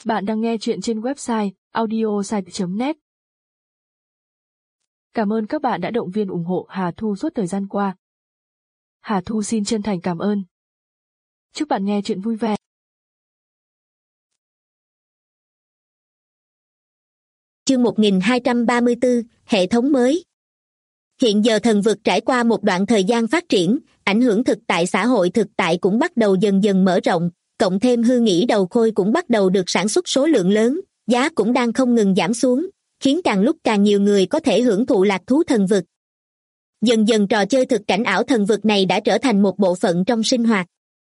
Bạn đang nghe chuyện trên website audiosite.net. Cảm ơn các bạn đã động viên ủng hộ Hà Thu suốt thời gian qua. Hà Thu xin chân thành cảm ơn. Chúc bạn nghe chuyện vui vẻ. Chương 1234, hệ thống mới. Hiện giờ thần vực trải qua một đoạn thời gian phát triển, ảnh hưởng thực tại xã hội thực tại cũng bắt đầu dần dần mở rộng, cộng thêm hư nghĩ đầu khôi cũng bắt đầu được sản xuất số lượng lớn, giá cũng đang không ngừng giảm xuống, khiến càng lúc càng nhiều người có thể hưởng thụ lạc thú thần vực. Dần dần trò chơi thực cảnh ảo thần vực này đã trở thành một bộ phận trong sinh hoạt.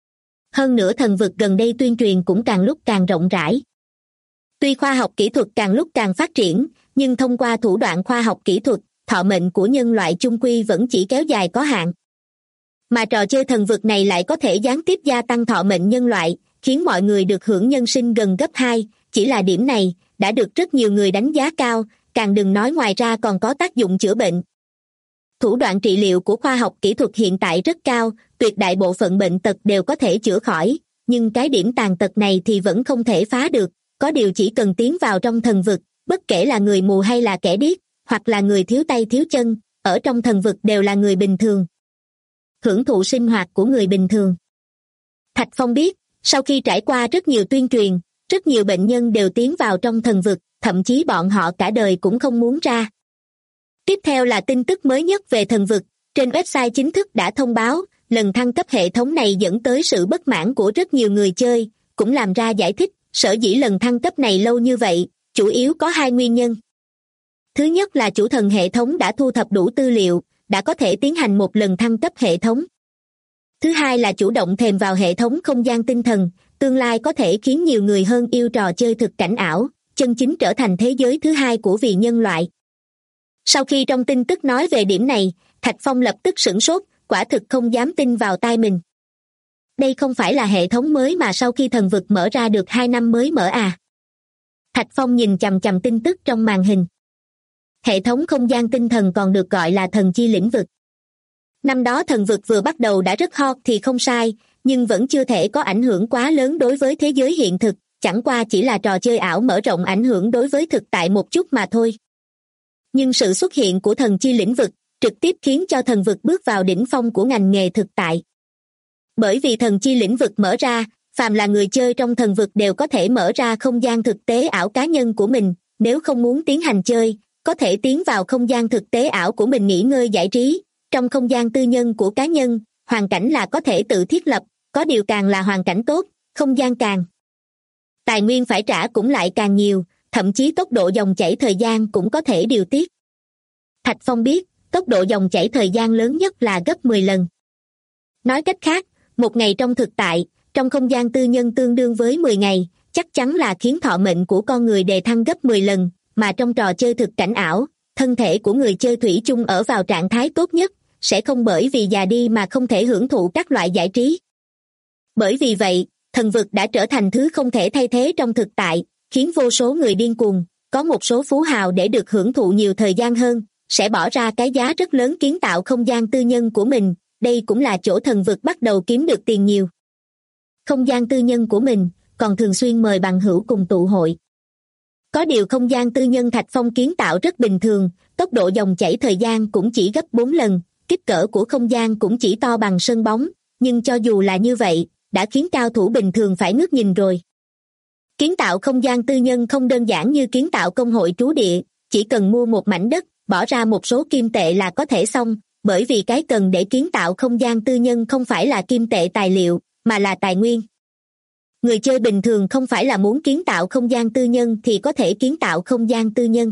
Hơn nữa thần vực gần đây tuyên truyền cũng càng lúc càng rộng rãi. Tuy khoa học kỹ thuật càng lúc càng phát triển, nhưng thông qua thủ đoạn khoa học kỹ thuật, thọ mệnh của nhân loại chung quy vẫn chỉ kéo dài có hạn. Mà trò chơi thần vực này lại có thể gián tiếp gia tăng thọ mệnh nhân loại, khiến mọi người được hưởng nhân sinh gần gấp 2, chỉ là điểm này, đã được rất nhiều người đánh giá cao, càng đừng nói ngoài ra còn có tác dụng chữa bệnh. Thủ đoạn trị liệu của khoa học kỹ thuật hiện tại rất cao, tuyệt đại bộ phận bệnh tật đều có thể chữa khỏi, nhưng cái điểm tàn tật này thì vẫn không thể phá được, có điều chỉ cần tiến vào trong thần vực, bất kể là người mù hay là kẻ điếc, hoặc là người thiếu tay thiếu chân, ở trong thần vực đều là người bình thường. Hưởng thụ sinh hoạt của người bình thường. Thạch Phong biết, sau khi trải qua rất nhiều tuyên truyền, rất nhiều bệnh nhân đều tiến vào trong thần vực, thậm chí bọn họ cả đời cũng không muốn ra. Tiếp theo là tin tức mới nhất về thần vực, trên website chính thức đã thông báo, lần thăng cấp hệ thống này dẫn tới sự bất mãn của rất nhiều người chơi, cũng làm ra giải thích, sở dĩ lần thăng cấp này lâu như vậy, chủ yếu có hai nguyên nhân. Thứ nhất là chủ thần hệ thống đã thu thập đủ tư liệu, đã có thể tiến hành một lần thăng cấp hệ thống. Thứ hai là chủ động thèm vào hệ thống không gian tinh thần, tương lai có thể khiến nhiều người hơn yêu trò chơi thực cảnh ảo, chân chính trở thành thế giới thứ hai của vì nhân loại. Sau khi trong tin tức nói về điểm này, Thạch Phong lập tức sửng sốt, quả thực không dám tin vào tai mình. Đây không phải là hệ thống mới mà sau khi thần vực mở ra được 2 năm mới mở à? Thạch Phong nhìn chằm chằm tin tức trong màn hình. Hệ thống không gian tinh thần còn được gọi là thần chi lĩnh vực. Năm đó thần vực vừa bắt đầu đã rất hot thì không sai, nhưng vẫn chưa thể có ảnh hưởng quá lớn đối với thế giới hiện thực, chẳng qua chỉ là trò chơi ảo mở rộng ảnh hưởng đối với thực tại một chút mà thôi. Nhưng sự xuất hiện của thần chi lĩnh vực trực tiếp khiến cho thần vực bước vào đỉnh phong của ngành nghề thực tại. Bởi vì thần chi lĩnh vực mở ra, phàm là người chơi trong thần vực đều có thể mở ra không gian thực tế ảo cá nhân của mình, nếu không muốn tiến hành chơi, có thể tiến vào không gian thực tế ảo của mình nghỉ ngơi giải trí. Trong không gian tư nhân của cá nhân, hoàn cảnh là có thể tự thiết lập, có điều càng là hoàn cảnh tốt, không gian càng tài nguyên phải trả cũng lại càng nhiều, thậm chí tốc độ dòng chảy thời gian cũng có thể điều tiết. Thạch Phong biết, tốc độ dòng chảy thời gian lớn nhất là gấp 10 lần. Nói cách khác, một ngày trong thực tại, trong không gian tư nhân tương đương với 10 ngày, chắc chắn là khiến thọ mệnh của con người đề thăng gấp 10 lần, mà trong trò chơi thực cảnh ảo, thân thể của người chơi thủy chung ở vào trạng thái tốt nhất, sẽ không bởi vì già đi mà không thể hưởng thụ các loại giải trí. Bởi vì vậy, thần vực đã trở thành thứ không thể thay thế trong thực tại, khiến vô số người điên cuồng, có một số phú hào để được hưởng thụ nhiều thời gian hơn, sẽ bỏ ra cái giá rất lớn kiến tạo không gian tư nhân của mình, đây cũng là chỗ thần vực bắt đầu kiếm được tiền nhiều. Không gian tư nhân của mình, còn thường xuyên mời bằng hữu cùng tụ hội. Có điều không gian tư nhân Thạch Phong kiến tạo rất bình thường, tốc độ dòng chảy thời gian cũng chỉ gấp 4 lần, kích cỡ của không gian cũng chỉ to bằng sân bóng, nhưng cho dù là như vậy, đã khiến cao thủ bình thường phải ngước nhìn rồi. Kiến tạo không gian tư nhân không đơn giản như kiến tạo công hội trú địa, chỉ cần mua một mảnh đất, bỏ ra một số kim tệ là có thể xong, bởi vì cái cần để kiến tạo không gian tư nhân không phải là kim tệ tài liệu, mà là tài nguyên. Người chơi bình thường không phải là muốn kiến tạo không gian tư nhân thì có thể kiến tạo không gian tư nhân.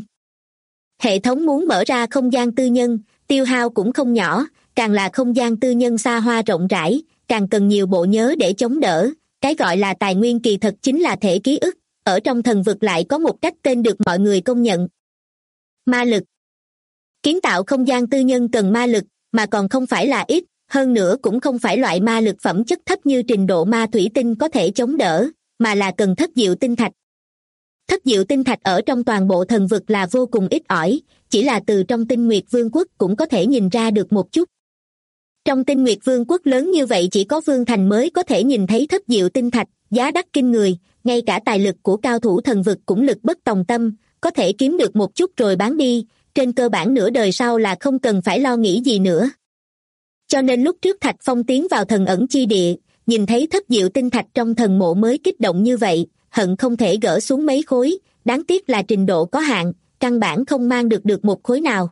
Hệ thống muốn mở ra không gian tư nhân, tiêu hao cũng không nhỏ, càng là không gian tư nhân xa hoa rộng rãi, càng cần nhiều bộ nhớ để chống đỡ. Cái gọi là tài nguyên kỳ thật chính là thể ký ức, ở trong thần vực lại có một cách tên được mọi người công nhận. Ma lực. Kiến tạo không gian tư nhân cần ma lực, mà còn không phải là ít, hơn nữa cũng không phải loại ma lực phẩm chất thấp như trình độ ma thủy tinh có thể chống đỡ, mà là cần thất diệu tinh thạch. Thất diệu tinh thạch ở trong toàn bộ thần vực là vô cùng ít ỏi, chỉ là từ trong Tinh Nguyệt Vương quốc cũng có thể nhìn ra được một chút. Trong Tinh Nguyệt Vương quốc lớn như vậy chỉ có Vương Thành mới có thể nhìn thấy thất diệu tinh thạch, giá đắt kinh người, ngay cả tài lực của cao thủ thần vực cũng lực bất tòng tâm, có thể kiếm được một chút rồi bán đi, trên cơ bản nửa đời sau là không cần phải lo nghĩ gì nữa. Cho nên lúc trước Thạch Phong tiến vào thần ẩn chi địa, nhìn thấy thất diệu tinh thạch trong thần mộ mới kích động như vậy, hận không thể gỡ xuống mấy khối, đáng tiếc là trình độ có hạn, căn bản không mang được một khối nào.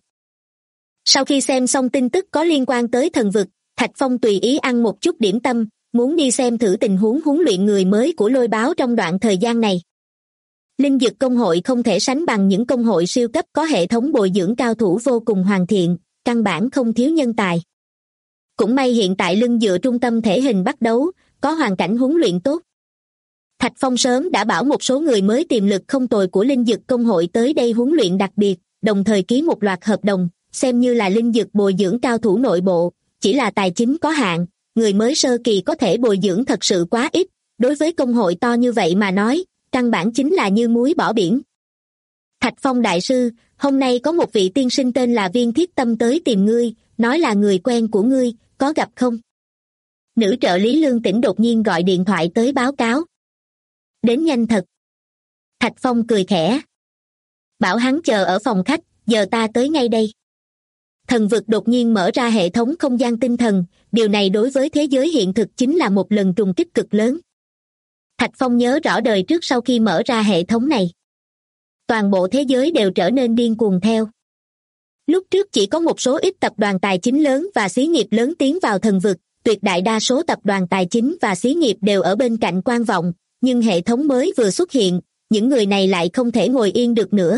Sau khi xem xong tin tức có liên quan tới thần vực, Thạch Phong tùy ý ăn một chút điểm tâm, muốn đi xem thử tình huống huấn luyện người mới của Lôi Báo trong đoạn thời gian này. Linh Dực công hội không thể sánh bằng những công hội siêu cấp có hệ thống bồi dưỡng cao thủ vô cùng hoàn thiện, căn bản không thiếu nhân tài. Cũng may hiện tại lưng dựa trung tâm thể hình bắt đấu, có hoàn cảnh huấn luyện tốt. Thạch Phong sớm đã bảo một số người mới tiềm lực không tồi của Linh Dực công hội tới đây huấn luyện đặc biệt, đồng thời ký một loạt hợp đồng, xem như là Linh Dực bồi dưỡng cao thủ nội bộ, chỉ là tài chính có hạn, người mới sơ kỳ có thể bồi dưỡng thật sự quá ít, đối với công hội to như vậy mà nói, căn bản chính là như muối bỏ biển. Thạch Phong đại sư, hôm nay có một vị tiên sinh tên là Viên Thiết Tâm tới tìm ngươi, nói là người quen của ngươi, có gặp không? Nữ trợ lý Lương Tĩnh đột nhiên gọi điện thoại tới báo cáo. Đến nhanh thật. Thạch Phong cười khẽ. Bảo hắn chờ ở phòng khách, giờ ta tới ngay đây. Thần vực đột nhiên mở ra hệ thống không gian tinh thần, điều này đối với thế giới hiện thực chính là một lần trùng kích cực lớn. Thạch Phong nhớ rõ đời trước sau khi mở ra hệ thống này. Toàn bộ thế giới đều trở nên điên cuồng theo. Lúc trước chỉ có một số ít tập đoàn tài chính lớn và xí nghiệp lớn tiến vào thần vực, tuyệt đại đa số tập đoàn tài chính và xí nghiệp đều ở bên cạnh quan vọng, nhưng hệ thống mới vừa xuất hiện, những người này lại không thể ngồi yên được nữa.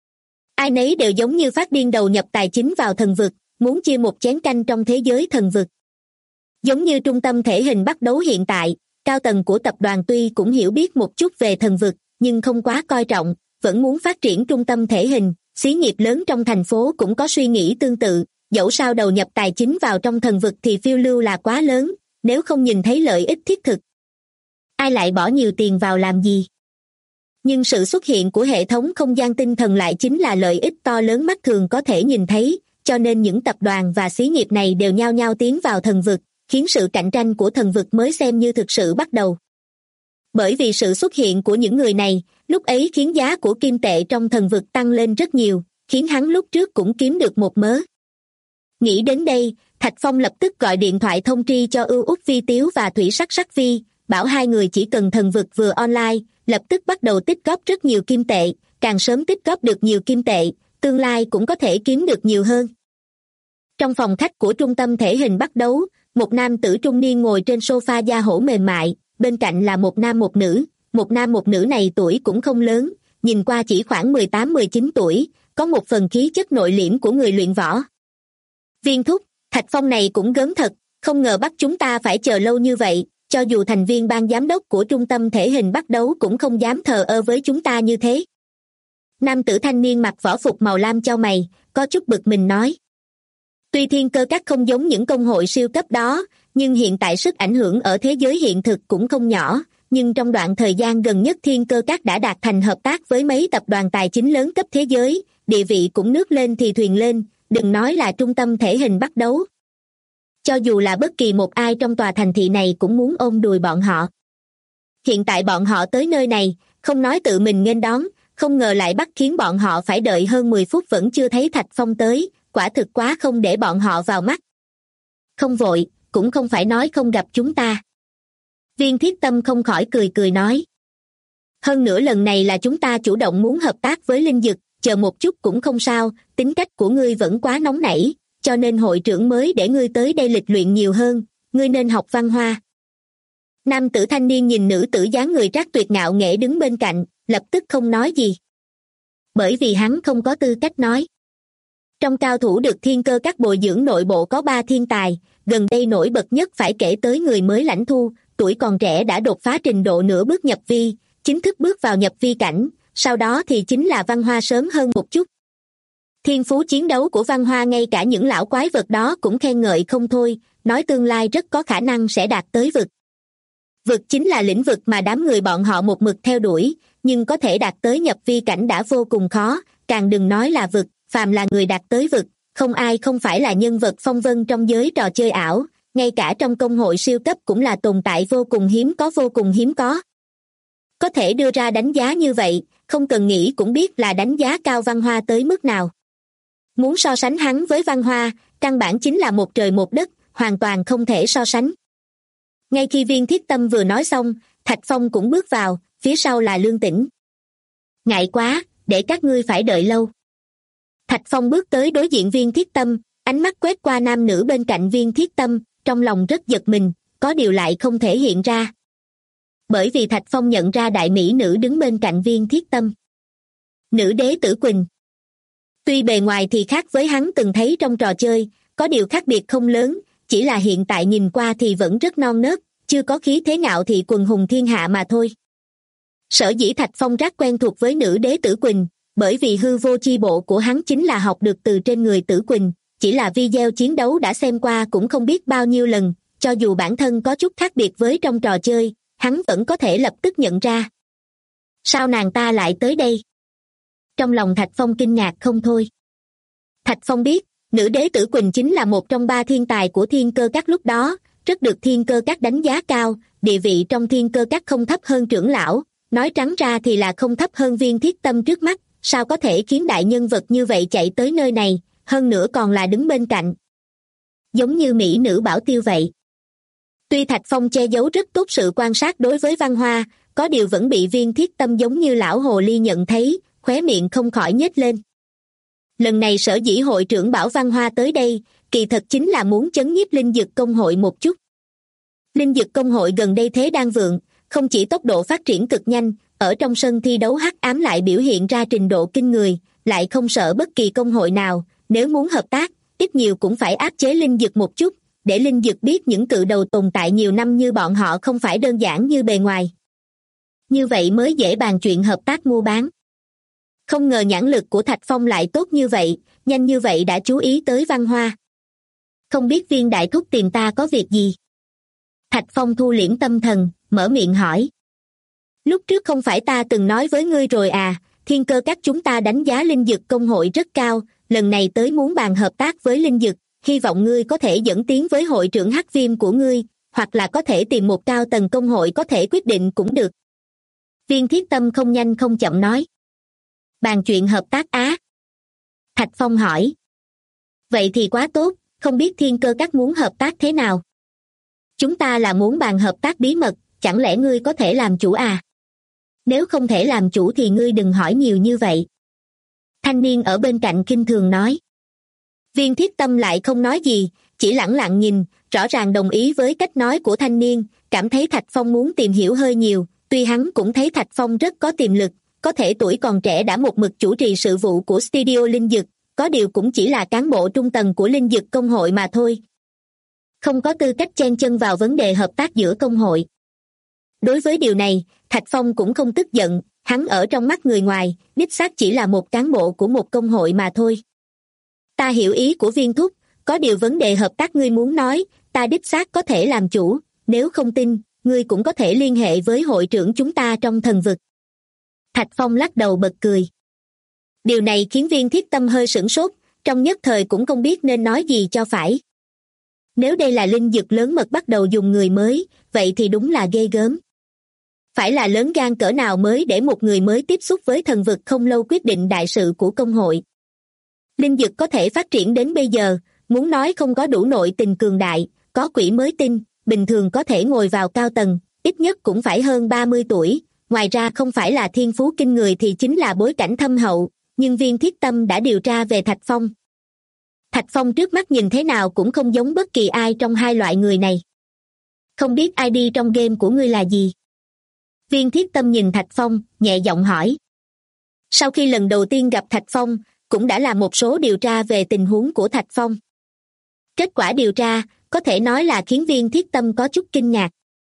Ai nấy đều giống như phát điên đầu nhập tài chính vào thần vực, muốn chia một chén canh trong thế giới thần vực. Giống như trung tâm thể hình bắt đấu hiện tại, cao tầng của tập đoàn tuy cũng hiểu biết một chút về thần vực, nhưng không quá coi trọng, vẫn muốn phát triển trung tâm thể hình, xí nghiệp lớn trong thành phố cũng có suy nghĩ tương tự, dẫu sao đầu nhập tài chính vào trong thần vực thì phiêu lưu là quá lớn, nếu không nhìn thấy lợi ích thiết thực. Ai lại bỏ nhiều tiền vào làm gì? Nhưng sự xuất hiện của hệ thống không gian tinh thần lại chính là lợi ích to lớn mắt thường có thể nhìn thấy, cho nên những tập đoàn và xí nghiệp này đều nhao nhao tiến vào thần vực, khiến sự cạnh tranh của thần vực mới xem như thực sự bắt đầu. Bởi vì sự xuất hiện của những người này, lúc ấy khiến giá của kim tệ trong thần vực tăng lên rất nhiều, khiến hắn lúc trước cũng kiếm được một mớ. Nghĩ đến đây, Thạch Phong lập tức gọi điện thoại thông tri cho Ưu Úc Vi Tiếu và Thủy Sắc Sắc Vi, bảo hai người chỉ cần thần vực vừa online, lập tức bắt đầu tích góp rất nhiều kim tệ, càng sớm tích góp được nhiều kim tệ, tương lai cũng có thể kiếm được nhiều hơn. Trong phòng khách của trung tâm thể hình bắt đấu, một nam tử trung niên ngồi trên sofa da hổ mềm mại, bên cạnh là một nam một nữ này tuổi cũng không lớn, nhìn qua chỉ khoảng 18-19 tuổi, có một phần khí chất nội liễm của người luyện võ. Viên thúc, Thạch Phong này cũng gớm thật, không ngờ bắt chúng ta phải chờ lâu như vậy, cho dù thành viên ban giám đốc của trung tâm thể hình bắt đấu cũng không dám thờ ơ với chúng ta như thế. Nam tử thanh niên mặc võ phục màu lam chau mày, có chút bực mình nói. Tuy Thiên Cơ Các không giống những công hội siêu cấp đó, nhưng hiện tại sức ảnh hưởng ở thế giới hiện thực cũng không nhỏ, nhưng trong đoạn thời gian gần nhất Thiên Cơ Các đã đạt thành hợp tác với mấy tập đoàn tài chính lớn cấp thế giới, địa vị cũng nước lên thì thuyền lên, đừng nói là trung tâm thể hình bắt đấu. Cho dù là bất kỳ một ai trong tòa thành thị này cũng muốn ôm đùi bọn họ. Hiện tại bọn họ tới nơi này, không nói tự mình nghênh đón, không ngờ lại bắt khiến bọn họ phải đợi hơn 10 phút vẫn chưa thấy Thạch Phong tới, quả thực quá không để bọn họ vào mắt. Không vội, cũng không phải nói không gặp chúng ta. Viên Thiết Tâm không khỏi cười cười nói. Hơn nữa lần này là chúng ta chủ động muốn hợp tác với Linh Dực, chờ một chút cũng không sao, tính cách của ngươi vẫn quá nóng nảy, cho nên hội trưởng mới để ngươi tới đây lịch luyện nhiều hơn, ngươi nên học văn hoa. Nam tử thanh niên nhìn nữ tử dáng người trác tuyệt ngạo nghễ đứng bên cạnh, lập tức không nói gì. Bởi vì hắn không có tư cách nói. Trong cao thủ được Thiên Cơ Các bồi dưỡng nội bộ có 3 thiên tài, gần đây nổi bật nhất phải kể tới người mới Lãnh Thu, tuổi còn trẻ đã đột phá trình độ nửa bước nhập vi, chính thức bước vào nhập vi cảnh, sau đó thì chính là Văn Hoa sớm hơn một chút. Thiên phú chiến đấu của Văn Hoa ngay cả những lão quái vật đó cũng khen ngợi không thôi, nói tương lai rất có khả năng sẽ đạt tới vực. Vực chính là lĩnh vực mà đám người bọn họ một mực theo đuổi, nhưng có thể đạt tới nhập vi cảnh đã vô cùng khó, càng đừng nói là vực, phàm là người đạt tới vực, không ai không phải là nhân vật phong vân trong giới trò chơi ảo, ngay cả trong công hội siêu cấp cũng là tồn tại vô cùng hiếm có. có thể đưa ra đánh giá như vậy, không cần nghĩ cũng biết là đánh giá cao Văn Hoa tới mức nào. Muốn so sánh hắn với Văn Hoa, căn bản chính là một trời một đất, hoàn toàn không thể so sánh. Ngay khi Viên Thiết Tâm vừa nói xong, Thạch Phong cũng bước vào, phía sau là Lương Tĩnh. Ngại quá, để các ngươi phải đợi lâu. Thạch Phong bước tới đối diện Viên Thiết Tâm, ánh mắt quét qua nam nữ bên cạnh Viên Thiết Tâm, trong lòng rất giật mình, có điều lại không thể hiện ra. Bởi vì Thạch Phong nhận ra đại mỹ nữ đứng bên cạnh Viên Thiết Tâm. Nữ đế Tử Quỳnh. Tuy bề ngoài thì khác với hắn từng thấy trong trò chơi, có điều khác biệt không lớn, chỉ là hiện tại nhìn qua thì vẫn rất non nớt, chưa có khí thế ngạo thị quần hùng thiên hạ mà thôi. Sở dĩ Thạch Phong rất quen thuộc với nữ đế Tử Quỳnh, bởi vì hư vô chi bộ của hắn chính là học được từ trên người Tử Quỳnh, chỉ là video chiến đấu đã xem qua cũng không biết bao nhiêu lần, cho dù bản thân có chút khác biệt với trong trò chơi, hắn vẫn có thể lập tức nhận ra. Sao nàng ta lại tới đây? Trong lòng Thạch Phong kinh ngạc không thôi. Thạch Phong biết, nữ đế Tử Quỳnh chính là một trong 3 thiên tài của Thiên Cơ Các lúc đó, rất được Thiên Cơ Các đánh giá cao, địa vị trong Thiên Cơ Các không thấp hơn trưởng lão, nói trắng ra thì là không thấp hơn Viên Thiết Tâm trước mắt, sao có thể khiến đại nhân vật như vậy chạy tới nơi này, hơn nữa còn là đứng bên cạnh. Giống như mỹ nữ bảo tiêu vậy. Tuy Thạch Phong che giấu rất tốt sự quan sát đối với Văn Hoa, có điều vẫn bị Viên Thiết Tâm giống như lão hồ ly nhận thấy, khóe miệng không khỏi nhếch lên. Lần này sở dĩ hội trưởng bảo Văn Hoa tới đây, kỳ thật chính là muốn chấn nhiếp Linh Dực Công hội một chút. Linh Dực Công hội gần đây thế đang vượng, không chỉ tốc độ phát triển cực nhanh, ở trong sân thi đấu hắc ám lại biểu hiện ra trình độ kinh người, lại không sợ bất kỳ công hội nào, nếu muốn hợp tác, ít nhiều cũng phải áp chế Linh Dực một chút, để Linh Dực biết những cự đầu tồn tại nhiều năm như bọn họ không phải đơn giản như bề ngoài. Như vậy mới dễ bàn chuyện hợp tác mua bán. Không ngờ nhãn lực của Thạch Phong lại tốt như vậy, nhanh như vậy đã chú ý tới Văn Hoa. Không biết Viên đại thúc tìm ta có việc gì? Thạch Phong thu liễm tâm thần, mở miệng hỏi. Lúc trước không phải ta từng nói với ngươi rồi à, Thiên Cơ Các chúng ta đánh giá Linh Dực Công hội rất cao, lần này tới muốn bàn hợp tác với Linh Dực, hy vọng ngươi có thể dẫn tiến với hội trưởng Hắc Viêm của ngươi, hoặc là có thể tìm một cao tầng công hội có thể quyết định cũng được. Viên Thiết Tâm không nhanh không chậm nói. Bàn chuyện hợp tác á? Thạch Phong hỏi. Vậy thì quá tốt, không biết Thiên Cơ Các muốn hợp tác thế nào? Chúng ta là muốn bàn hợp tác bí mật, chẳng lẽ ngươi có thể làm chủ à? Nếu không thể làm chủ thì ngươi đừng hỏi nhiều như vậy. Thanh niên ở bên cạnh khinh thường nói. Viên Thiết Tâm lại không nói gì, chỉ lẳng lặng nhìn, rõ ràng đồng ý với cách nói của thanh niên, cảm thấy Thạch Phong muốn tìm hiểu hơi nhiều, tuy hắn cũng thấy Thạch Phong rất có tiềm lực, có thể tuổi còn trẻ đã một mực chủ trì sự vụ của studio Linh Dực, có điều cũng chỉ là cán bộ trung tầng của Linh Dực Công hội mà thôi. Không có tư cách chen chân vào vấn đề hợp tác giữa công hội. Đối với điều này, Thạch Phong cũng không tức giận, hắn ở trong mắt người ngoài, đích xác chỉ là một cán bộ của một công hội mà thôi. Ta hiểu ý của Viên thúc, có điều vấn đề hợp tác ngươi muốn nói, ta đích xác có thể làm chủ, nếu không tin, ngươi cũng có thể liên hệ với hội trưởng chúng ta trong thần vực. Thạch Phong lắc đầu bật cười. Điều này khiến Viên Thiết Tâm hơi sửng sốt, trong nhất thời cũng không biết nên nói gì cho phải. Nếu đây là Linh Dực lớn mật bắt đầu dùng người mới, vậy thì đúng là ghê gớm. Phải là lớn gan cỡ nào mới để một người mới tiếp xúc với thần vực không lâu quyết định đại sự của công hội. Linh Dực có thể phát triển đến bây giờ, muốn nói không có đủ nội tình cường đại, có quỷ mới tin, bình thường có thể ngồi vào cao tầng, ít nhất cũng phải hơn 30 tuổi, ngoài ra không phải là thiên phú kinh người thì chính là bối cảnh thâm hậu, nhưng Viên Thiết Tâm đã điều tra về Thạch Phong. Thạch Phong trước mắt nhìn thế nào cũng không giống bất kỳ ai trong hai loại người này. Không biết ID trong game của ngươi là gì? Viên Thiết Tâm nhìn Thạch Phong, nhẹ giọng hỏi. Sau khi lần đầu tiên gặp Thạch Phong, cũng đã làm một số điều tra về tình huống của Thạch Phong. Kết quả điều tra, có thể nói là khiến Viên Thiết Tâm có chút kinh ngạc.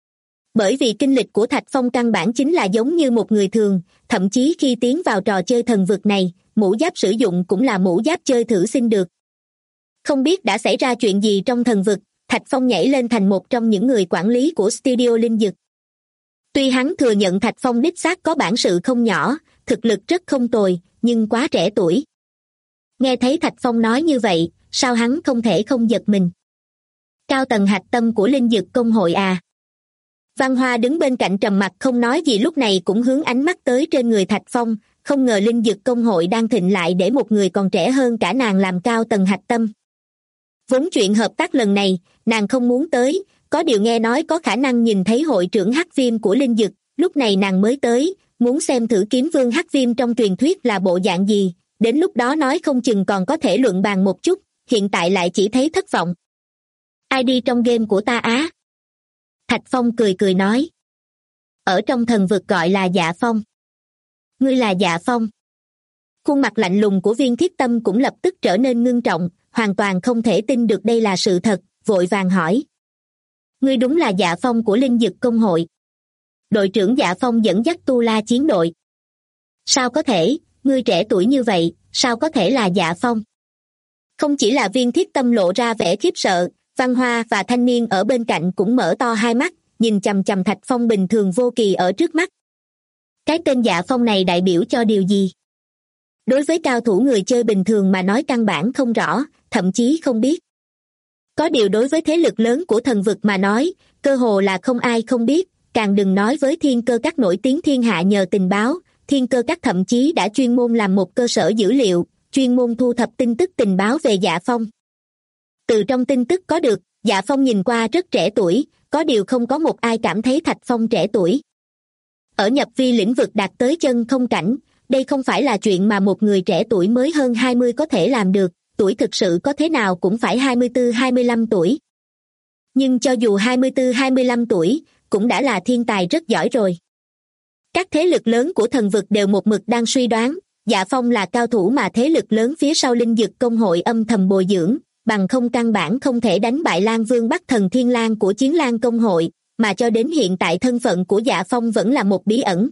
Bởi vì kinh lịch của Thạch Phong căn bản chính là giống như một người thường, thậm chí khi tiến vào trò chơi thần vực này, mũ giáp sử dụng cũng là mũ giáp chơi thử xin được. Không biết đã xảy ra chuyện gì trong thần vực, Thạch Phong nhảy lên thành một trong những người quản lý của studio Linh Dực. Tuy hắn thừa nhận Thạch Phong đích xác có bản sự không nhỏ, thực lực rất không tồi, nhưng quá trẻ tuổi. Nghe thấy Thạch Phong nói như vậy, sao hắn không thể không giật mình? Cao tầng hạch tâm của Linh Dực Công hội à? Văn Hoa đứng bên cạnh trầm mặc không nói gì, lúc này cũng hướng ánh mắt tới trên người Thạch Phong, không ngờ linh dực công hội đang thịnh lại để một người còn trẻ hơn cả nàng làm cao tầng hạch tâm. Vốn chuyện hợp tác lần này, nàng không muốn tới, có điều nghe nói có khả năng nhìn thấy hội trưởng Hắc Viêm của linh dực, lúc này nàng mới tới, muốn xem thử kiếm vương Hắc Viêm trong truyền thuyết là bộ dạng gì, đến lúc đó nói không chừng còn có thể luận bàn một chút, hiện tại lại chỉ thấy thất vọng. Ai đi trong game của ta á? Thạch Phong cười cười nói. Ở trong thần vực gọi là Dạ Phong. Ngươi là Dạ Phong? Khuôn mặt lạnh lùng của Viên Thiết Tâm cũng lập tức trở nên ngưng trọng, hoàn toàn không thể tin được đây là sự thật, vội vàng hỏi. Ngươi đúng là Dạ Phong của Linh Dực Công hội. Đội trưởng Dạ Phong dẫn dắt Tu La chiến đội. Sao có thể, ngươi trẻ tuổi như vậy, sao có thể là Dạ Phong? Không chỉ là Viên Thiết Tâm lộ ra vẻ khiếp sợ, Văn Hoa và thanh niên ở bên cạnh cũng mở to hai mắt, nhìn chằm chằm Thạch Phong bình thường vô kỳ ở trước mắt. Cái tên Dạ Phong này đại biểu cho điều gì? Đối với cao thủ người chơi bình thường mà nói căn bản không rõ, thậm chí không biết. Có điều đối với thế lực lớn của thần vực mà nói, cơ hồ là không ai không biết, càng đừng nói với Thiên Cơ Các nổi tiếng thiên hạ nhờ tình báo, Thiên Cơ Các thậm chí đã chuyên môn làm một cơ sở dữ liệu, chuyên môn thu thập tin tức tình báo về Dạ Phong. Từ trong tin tức có được, Dạ Phong nhìn qua rất trẻ tuổi, có điều không có một ai cảm thấy Thạch Phong trẻ tuổi. Ở nhập vi lĩnh vực đạt tới chân không cảnh, đây không phải là chuyện mà một người trẻ tuổi mới hơn 20 có thể làm được, tuổi thực sự có thế nào cũng phải 24-25 tuổi. Nhưng cho dù 24-25 tuổi, cũng đã là thiên tài rất giỏi rồi. Các thế lực lớn của thần vực đều một mực đang suy đoán, Dạ Phong là cao thủ mà thế lực lớn phía sau Linh Dực Công hội âm thầm bồi dưỡng, bằng không căn bản không thể đánh bại Lan Vương Bắc Thần Thiên Lang của Chiến Lang Công hội, mà cho đến hiện tại thân phận của Dạ Phong vẫn là một bí ẩn.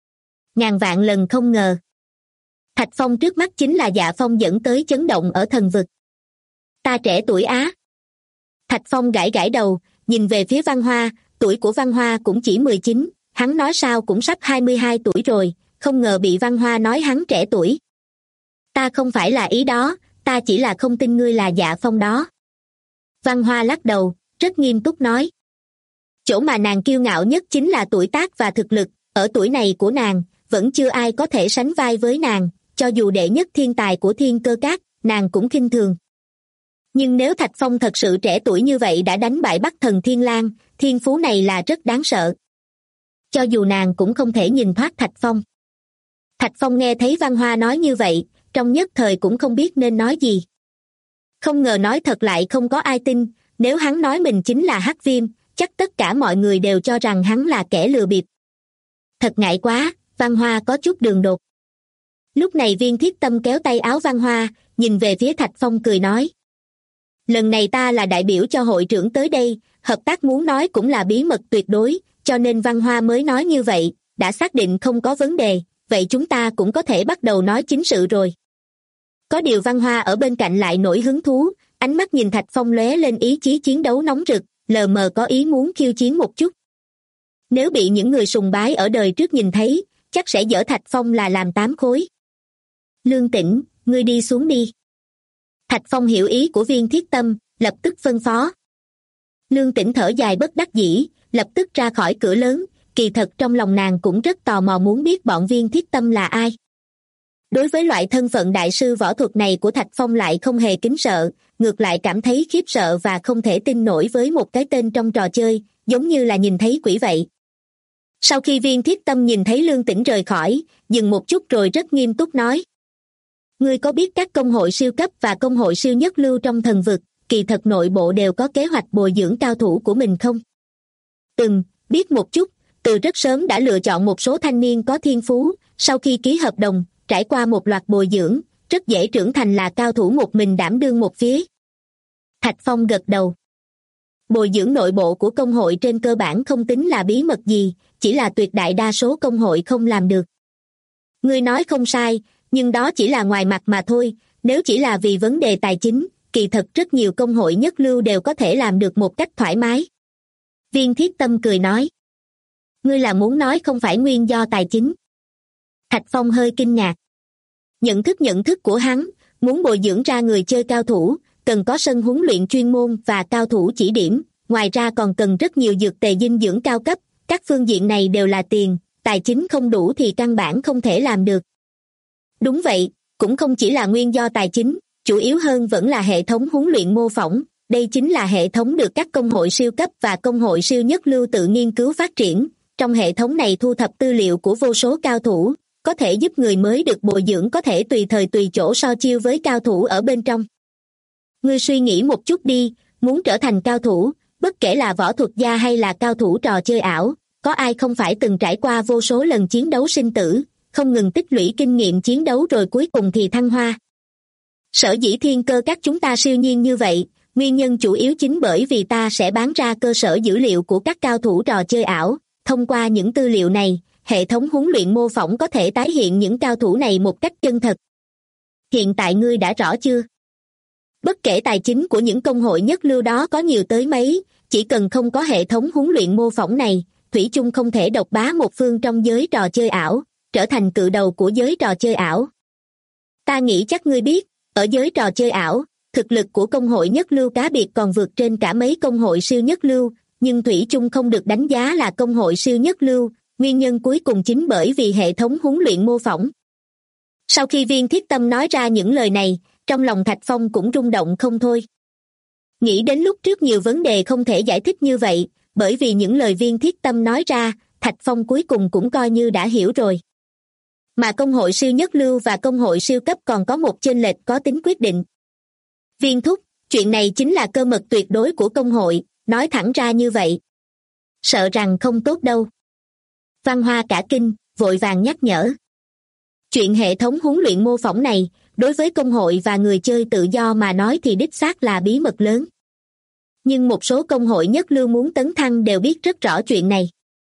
Ngàn vạn lần không ngờ. Thạch Phong trước mắt chính là Dạ Phong dẫn tới chấn động ở thần vực. Ta trẻ tuổi á. Thạch Phong gãi gãi đầu, nhìn về phía Văn Hoa, tuổi của Văn Hoa cũng chỉ 19, hắn nói sao cũng sắp 22 tuổi rồi, không ngờ bị Văn Hoa nói hắn trẻ tuổi. Ta không phải là ý đó, ta chỉ là không tin ngươi là Dạ Phong đó. Văn Hoa lắc đầu, rất nghiêm túc nói. Chỗ mà nàng kiêu ngạo nhất chính là tuổi tác và thực lực, ở tuổi này của nàng, vẫn chưa ai có thể sánh vai với nàng, cho dù đệ nhất thiên tài của Thiên Cơ Các, nàng cũng khinh thường. Nhưng nếu Thạch Phong thật sự trẻ tuổi như vậy đã đánh bại Bắc Thần Thiên Lang, thiên phú này là rất đáng sợ. Cho dù nàng cũng không thể nhìn thoát Thạch Phong. Thạch Phong nghe thấy Văn Hoa nói như vậy, trong nhất thời cũng không biết nên nói gì. Không ngờ nói thật lại không có ai tin, nếu hắn nói mình chính là Hắc Viêm, chắc tất cả mọi người đều cho rằng hắn là kẻ lừa bịp. Thật ngại quá, Văn Hoa có chút đường đột. Lúc này Viên Thiết Tâm kéo tay áo Văn Hoa, nhìn về phía Thạch Phong cười nói. Lần này ta là đại biểu cho hội trưởng tới đây, hợp tác muốn nói cũng là bí mật tuyệt đối, cho nên Văn Hoa mới nói như vậy, đã xác định không có vấn đề, vậy chúng ta cũng có thể bắt đầu nói chính sự rồi. Có điều Văn Hoa ở bên cạnh lại nổi hứng thú, ánh mắt nhìn Thạch Phong lóe lên ý chí chiến đấu nóng rực, lờ mờ có ý muốn khiêu chiến một chút. Nếu bị những người sùng bái ở đời trước nhìn thấy, chắc sẽ dở Thạch Phong là làm 8 khối. Lương Tĩnh, ngươi đi xuống đi. Thạch Phong hiểu ý của Viên Thiết Tâm, lập tức phân phó. Lương Tĩnh thở dài bất đắc dĩ, lập tức ra khỏi cửa lớn, kỳ thật trong lòng nàng cũng rất tò mò muốn biết bọn Viên Thiết Tâm là ai. Đối với loại thân phận đại sư võ thuật này của Thạch Phong lại không hề kính sợ, ngược lại cảm thấy khiếp sợ và không thể tin nổi với một cái tên trong trò chơi, giống như là nhìn thấy quỷ vậy. Sau khi Viên Thiết Tâm nhìn thấy Lương Tĩnh rời khỏi, dừng một chút rồi rất nghiêm túc nói. Ngươi có biết các công hội siêu cấp và công hội siêu nhất lưu trong thần vực, kỳ thật nội bộ đều có kế hoạch bồi dưỡng cao thủ của mình không? Biết một chút, từ rất sớm đã lựa chọn một số thanh niên có thiên phú, sau khi ký hợp đồng, trải qua một loạt bồi dưỡng, rất dễ trưởng thành là cao thủ một mình đảm đương một phía. Thạch Phong gật đầu. Bồi dưỡng nội bộ của công hội trên cơ bản không tính là bí mật gì, chỉ là tuyệt đại đa số công hội không làm được. Ngươi nói không sai, nhưng đó chỉ là ngoài mặt mà thôi, nếu chỉ là vì vấn đề tài chính, kỳ thật rất nhiều công hội nhất lưu đều có thể làm được một cách thoải mái. Viên Thiết Tâm cười nói. Ngươi là muốn nói không phải nguyên do tài chính. Thạch Phong hơi kinh ngạc. Nhận thức của hắn, muốn bồi dưỡng ra người chơi cao thủ, cần có sân huấn luyện chuyên môn và cao thủ chỉ điểm, ngoài ra còn cần rất nhiều dược tề dinh dưỡng cao cấp, Các phương diện này đều là tiền, tài chính không đủ thì căn bản không thể làm được. Đúng vậy, cũng không chỉ là nguyên do tài chính, chủ yếu hơn vẫn là hệ thống huấn luyện mô phỏng. Đây chính là hệ thống được các công hội siêu cấp và công hội siêu nhất lưu tự nghiên cứu phát triển. Trong hệ thống này thu thập tư liệu của vô số cao thủ, có thể giúp người mới được bồi dưỡng có thể tùy thời tùy chỗ so chiêu với cao thủ ở bên trong. Ngươi suy nghĩ một chút đi, muốn trở thành cao thủ, bất kể là võ thuật gia hay là cao thủ trò chơi ảo, có ai không phải từng trải qua vô số lần chiến đấu sinh tử, không ngừng tích lũy kinh nghiệm chiến đấu rồi cuối cùng thì thăng hoa. Sở dĩ thiên cơ các chúng ta siêu nhiên như vậy, nguyên nhân chủ yếu chính bởi vì ta sẽ bán ra cơ sở dữ liệu của các cao thủ trò chơi ảo. Thông qua những tư liệu này, hệ thống huấn luyện mô phỏng có thể tái hiện những cao thủ này một cách chân thật. Hiện tại ngươi đã rõ chưa? Bất kể tài chính của những công hội nhất lưu đó có nhiều tới mấy, chỉ cần không có hệ thống huấn luyện mô phỏng này, thủy chung không thể độc bá một phương trong giới trò chơi ảo, trở thành cự đầu của giới trò chơi ảo. Ta nghĩ chắc ngươi biết, ở giới trò chơi ảo, thực lực của công hội nhất lưu cá biệt còn vượt trên cả mấy công hội siêu nhất lưu, nhưng thủy chung không được đánh giá là công hội siêu nhất lưu, nguyên nhân cuối cùng chính bởi vì hệ thống huấn luyện mô phỏng. Sau khi Viên Thiết Tâm nói ra những lời này, trong lòng Thạch Phong cũng rung động không thôi. Nghĩ đến lúc trước nhiều vấn đề không thể giải thích như vậy, bởi vì những lời Viên Thiết Tâm nói ra, Thạch Phong cuối cùng cũng coi như đã hiểu rồi. Mà công hội siêu nhất lưu và công hội siêu cấp còn có một chênh lệch có tính quyết định. Viên thúc, chuyện này chính là cơ mật tuyệt đối của công hội, nói thẳng ra như vậy. Sợ rằng không tốt đâu. Văn Hoa cả kinh, vội vàng nhắc nhở. Chuyện hệ thống huấn luyện mô phỏng này, đối với công hội và người chơi tự do mà nói thì đích xác là bí mật lớn. Nhưng một số công hội nhất lưu muốn tấn thăng đều biết rất rõ chuyện này.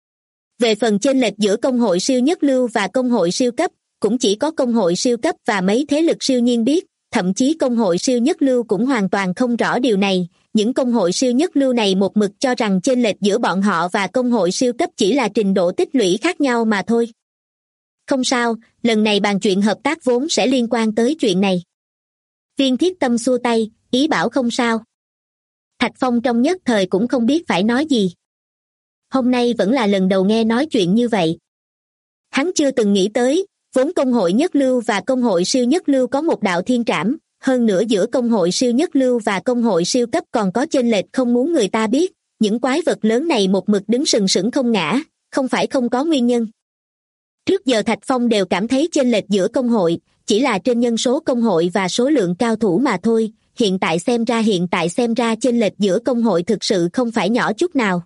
Về phần chênh lệch giữa công hội siêu nhất lưu và công hội siêu cấp, cũng chỉ có công hội siêu cấp và mấy thế lực siêu nhiên biết, thậm chí công hội siêu nhất lưu cũng hoàn toàn không rõ điều này. Những công hội siêu nhất lưu này một mực cho rằng chênh lệch giữa bọn họ và công hội siêu cấp chỉ là trình độ tích lũy khác nhau mà thôi. Không sao, lần này bàn chuyện hợp tác vốn sẽ liên quan tới chuyện này. Viên Thiết Tâm xua tay, ý bảo không sao. Thạch Phong trong nhất thời cũng không biết phải nói gì. Hôm nay vẫn là lần đầu nghe nói chuyện như vậy. Hắn chưa từng nghĩ tới, vốn công hội nhất lưu và công hội siêu nhất lưu có một đạo thiên trảm, hơn nữa giữa công hội siêu nhất lưu và công hội siêu cấp còn có chênh lệch không muốn người ta biết, những quái vật lớn này một mực đứng sừng sững không ngã, không phải không có nguyên nhân. Trước giờ Thạch Phong đều cảm thấy chênh lệch giữa công hội, chỉ là trên nhân số công hội và số lượng cao thủ mà thôi, hiện tại xem ra chênh lệch giữa công hội thực sự không phải nhỏ chút nào.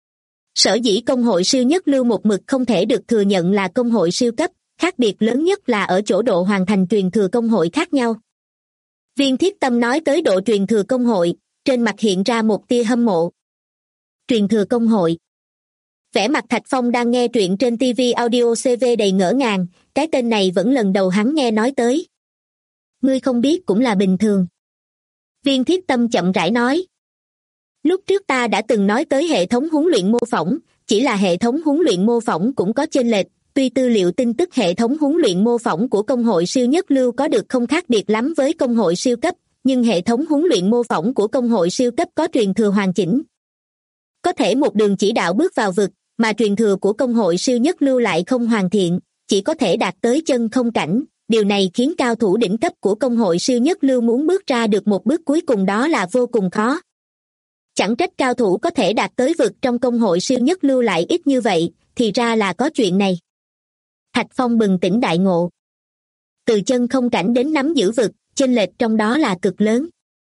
Sở dĩ công hội siêu nhất lưu một mực không thể được thừa nhận là công hội siêu cấp, khác biệt lớn nhất là ở chỗ độ hoàn thành truyền thừa công hội khác nhau. Viên Thiết Tâm nói tới độ truyền thừa công hội, trên mặt hiện ra một tia hâm mộ. Truyền thừa công hội. Vẻ mặt Thạch Phong đang nghe truyện trên TV Audio CV đầy ngỡ ngàng, cái tên này vẫn lần đầu hắn nghe nói tới. Ngươi không biết cũng là bình thường. Viên Thiết Tâm chậm rãi nói. Lúc trước ta đã từng nói tới hệ thống huấn luyện mô phỏng, chỉ là hệ thống huấn luyện mô phỏng cũng có chênh lệch, tuy tư liệu tin tức hệ thống huấn luyện mô phỏng của công hội siêu nhất lưu có được không khác biệt lắm với công hội siêu cấp, nhưng hệ thống huấn luyện mô phỏng của công hội siêu cấp có truyền thừa hoàn chỉnh. Có thể một đường chỉ đạo bước vào vực, mà truyền thừa của công hội siêu nhất lưu lại không hoàn thiện, chỉ có thể đạt tới chân không cảnh, điều này khiến cao thủ đỉnh cấp của công hội siêu nhất lưu muốn bước ra được một bước cuối cùng đó là vô cùng khó. Chẳng trách cao thủ có thể đạt tới vực trong công hội siêu nhất lưu lại ít như vậy, thì ra là có chuyện này. Thạch Phong bừng tỉnh đại ngộ. Từ chân không cảnh đến nắm giữ vực, chênh lệch trong đó là cực lớn.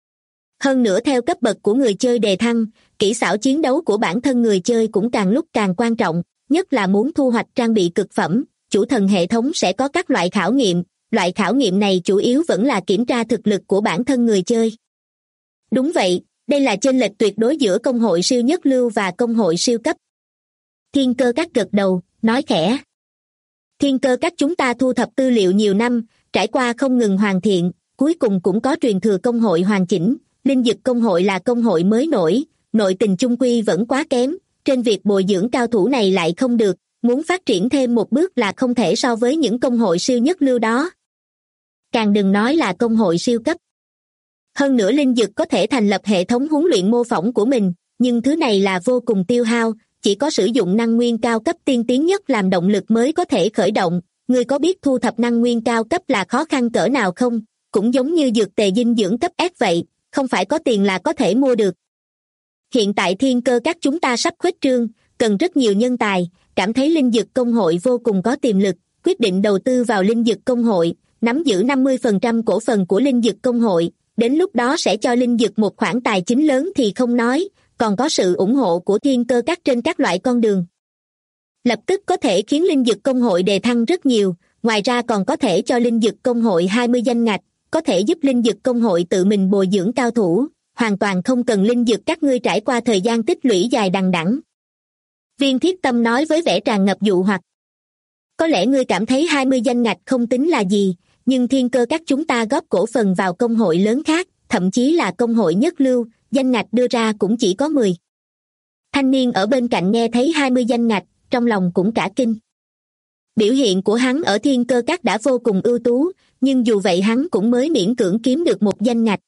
Hơn nữa theo cấp bậc của người chơi đề thăng, kỹ xảo chiến đấu của bản thân người chơi cũng càng lúc càng quan trọng, nhất là muốn thu hoạch trang bị cực phẩm, chủ thần hệ thống sẽ có các loại khảo nghiệm, loại khảo nghiệm này chủ yếu vẫn là kiểm tra thực lực của bản thân người chơi. Đúng vậy, đây là chênh lệch tuyệt đối giữa công hội siêu nhất lưu và công hội siêu cấp. Thiên Cơ Các gật đầu, nói khẽ. Thiên Cơ Các chúng ta thu thập tư liệu nhiều năm, trải qua không ngừng hoàn thiện, cuối cùng cũng có truyền thừa công hội hoàn chỉnh. Linh Dực công hội là công hội mới nổi, nội tình chung quy vẫn quá kém, trên việc bồi dưỡng cao thủ này lại không được, muốn phát triển thêm một bước là không thể so với những công hội siêu nhất lưu đó. Càng đừng nói là công hội siêu cấp. Hơn nữa Linh Dực có thể thành lập hệ thống huấn luyện mô phỏng của mình, nhưng thứ này là vô cùng tiêu hao, chỉ có sử dụng năng nguyên cao cấp tiên tiến nhất làm động lực mới có thể khởi động. Ngươi có biết thu thập năng nguyên cao cấp là khó khăn cỡ nào không? Cũng giống như dược tề dinh dưỡng cấp S vậy, không phải có tiền là có thể mua được. Hiện tại thiên cơ các chúng ta sắp khuếch trương, cần rất nhiều nhân tài, cảm thấy linh dược công hội vô cùng có tiềm lực, quyết định đầu tư vào linh dược công hội, nắm giữ 50% cổ phần của linh dược công hội, đến lúc đó sẽ cho linh dược một khoản tài chính lớn thì không nói, còn có sự ủng hộ của thiên cơ các trên các loại con đường. Lập tức có thể khiến linh dược công hội đề thăng rất nhiều, ngoài ra còn có thể cho linh dược công hội 20 danh ngạch, có thể giúp linh dược công hội tự mình bồi dưỡng cao thủ, hoàn toàn không cần linh dược các ngươi trải qua thời gian tích lũy dài đằng đẵng. Viên Thiết Tâm nói với vẻ tràn ngập dụ hoặc. Có lẽ ngươi cảm thấy 20 danh ngạch không tính là gì, nhưng thiên cơ các chúng ta góp cổ phần vào công hội lớn khác, thậm chí là công hội nhất lưu, danh ngạch đưa ra cũng chỉ có 10. Thanh niên ở bên cạnh nghe thấy 20 danh ngạch, trong lòng cũng cả kinh. Biểu hiện của hắn ở thiên cơ các đã vô cùng ưu tú, nhưng dù vậy hắn cũng mới miễn cưỡng kiếm được một danh ngạch.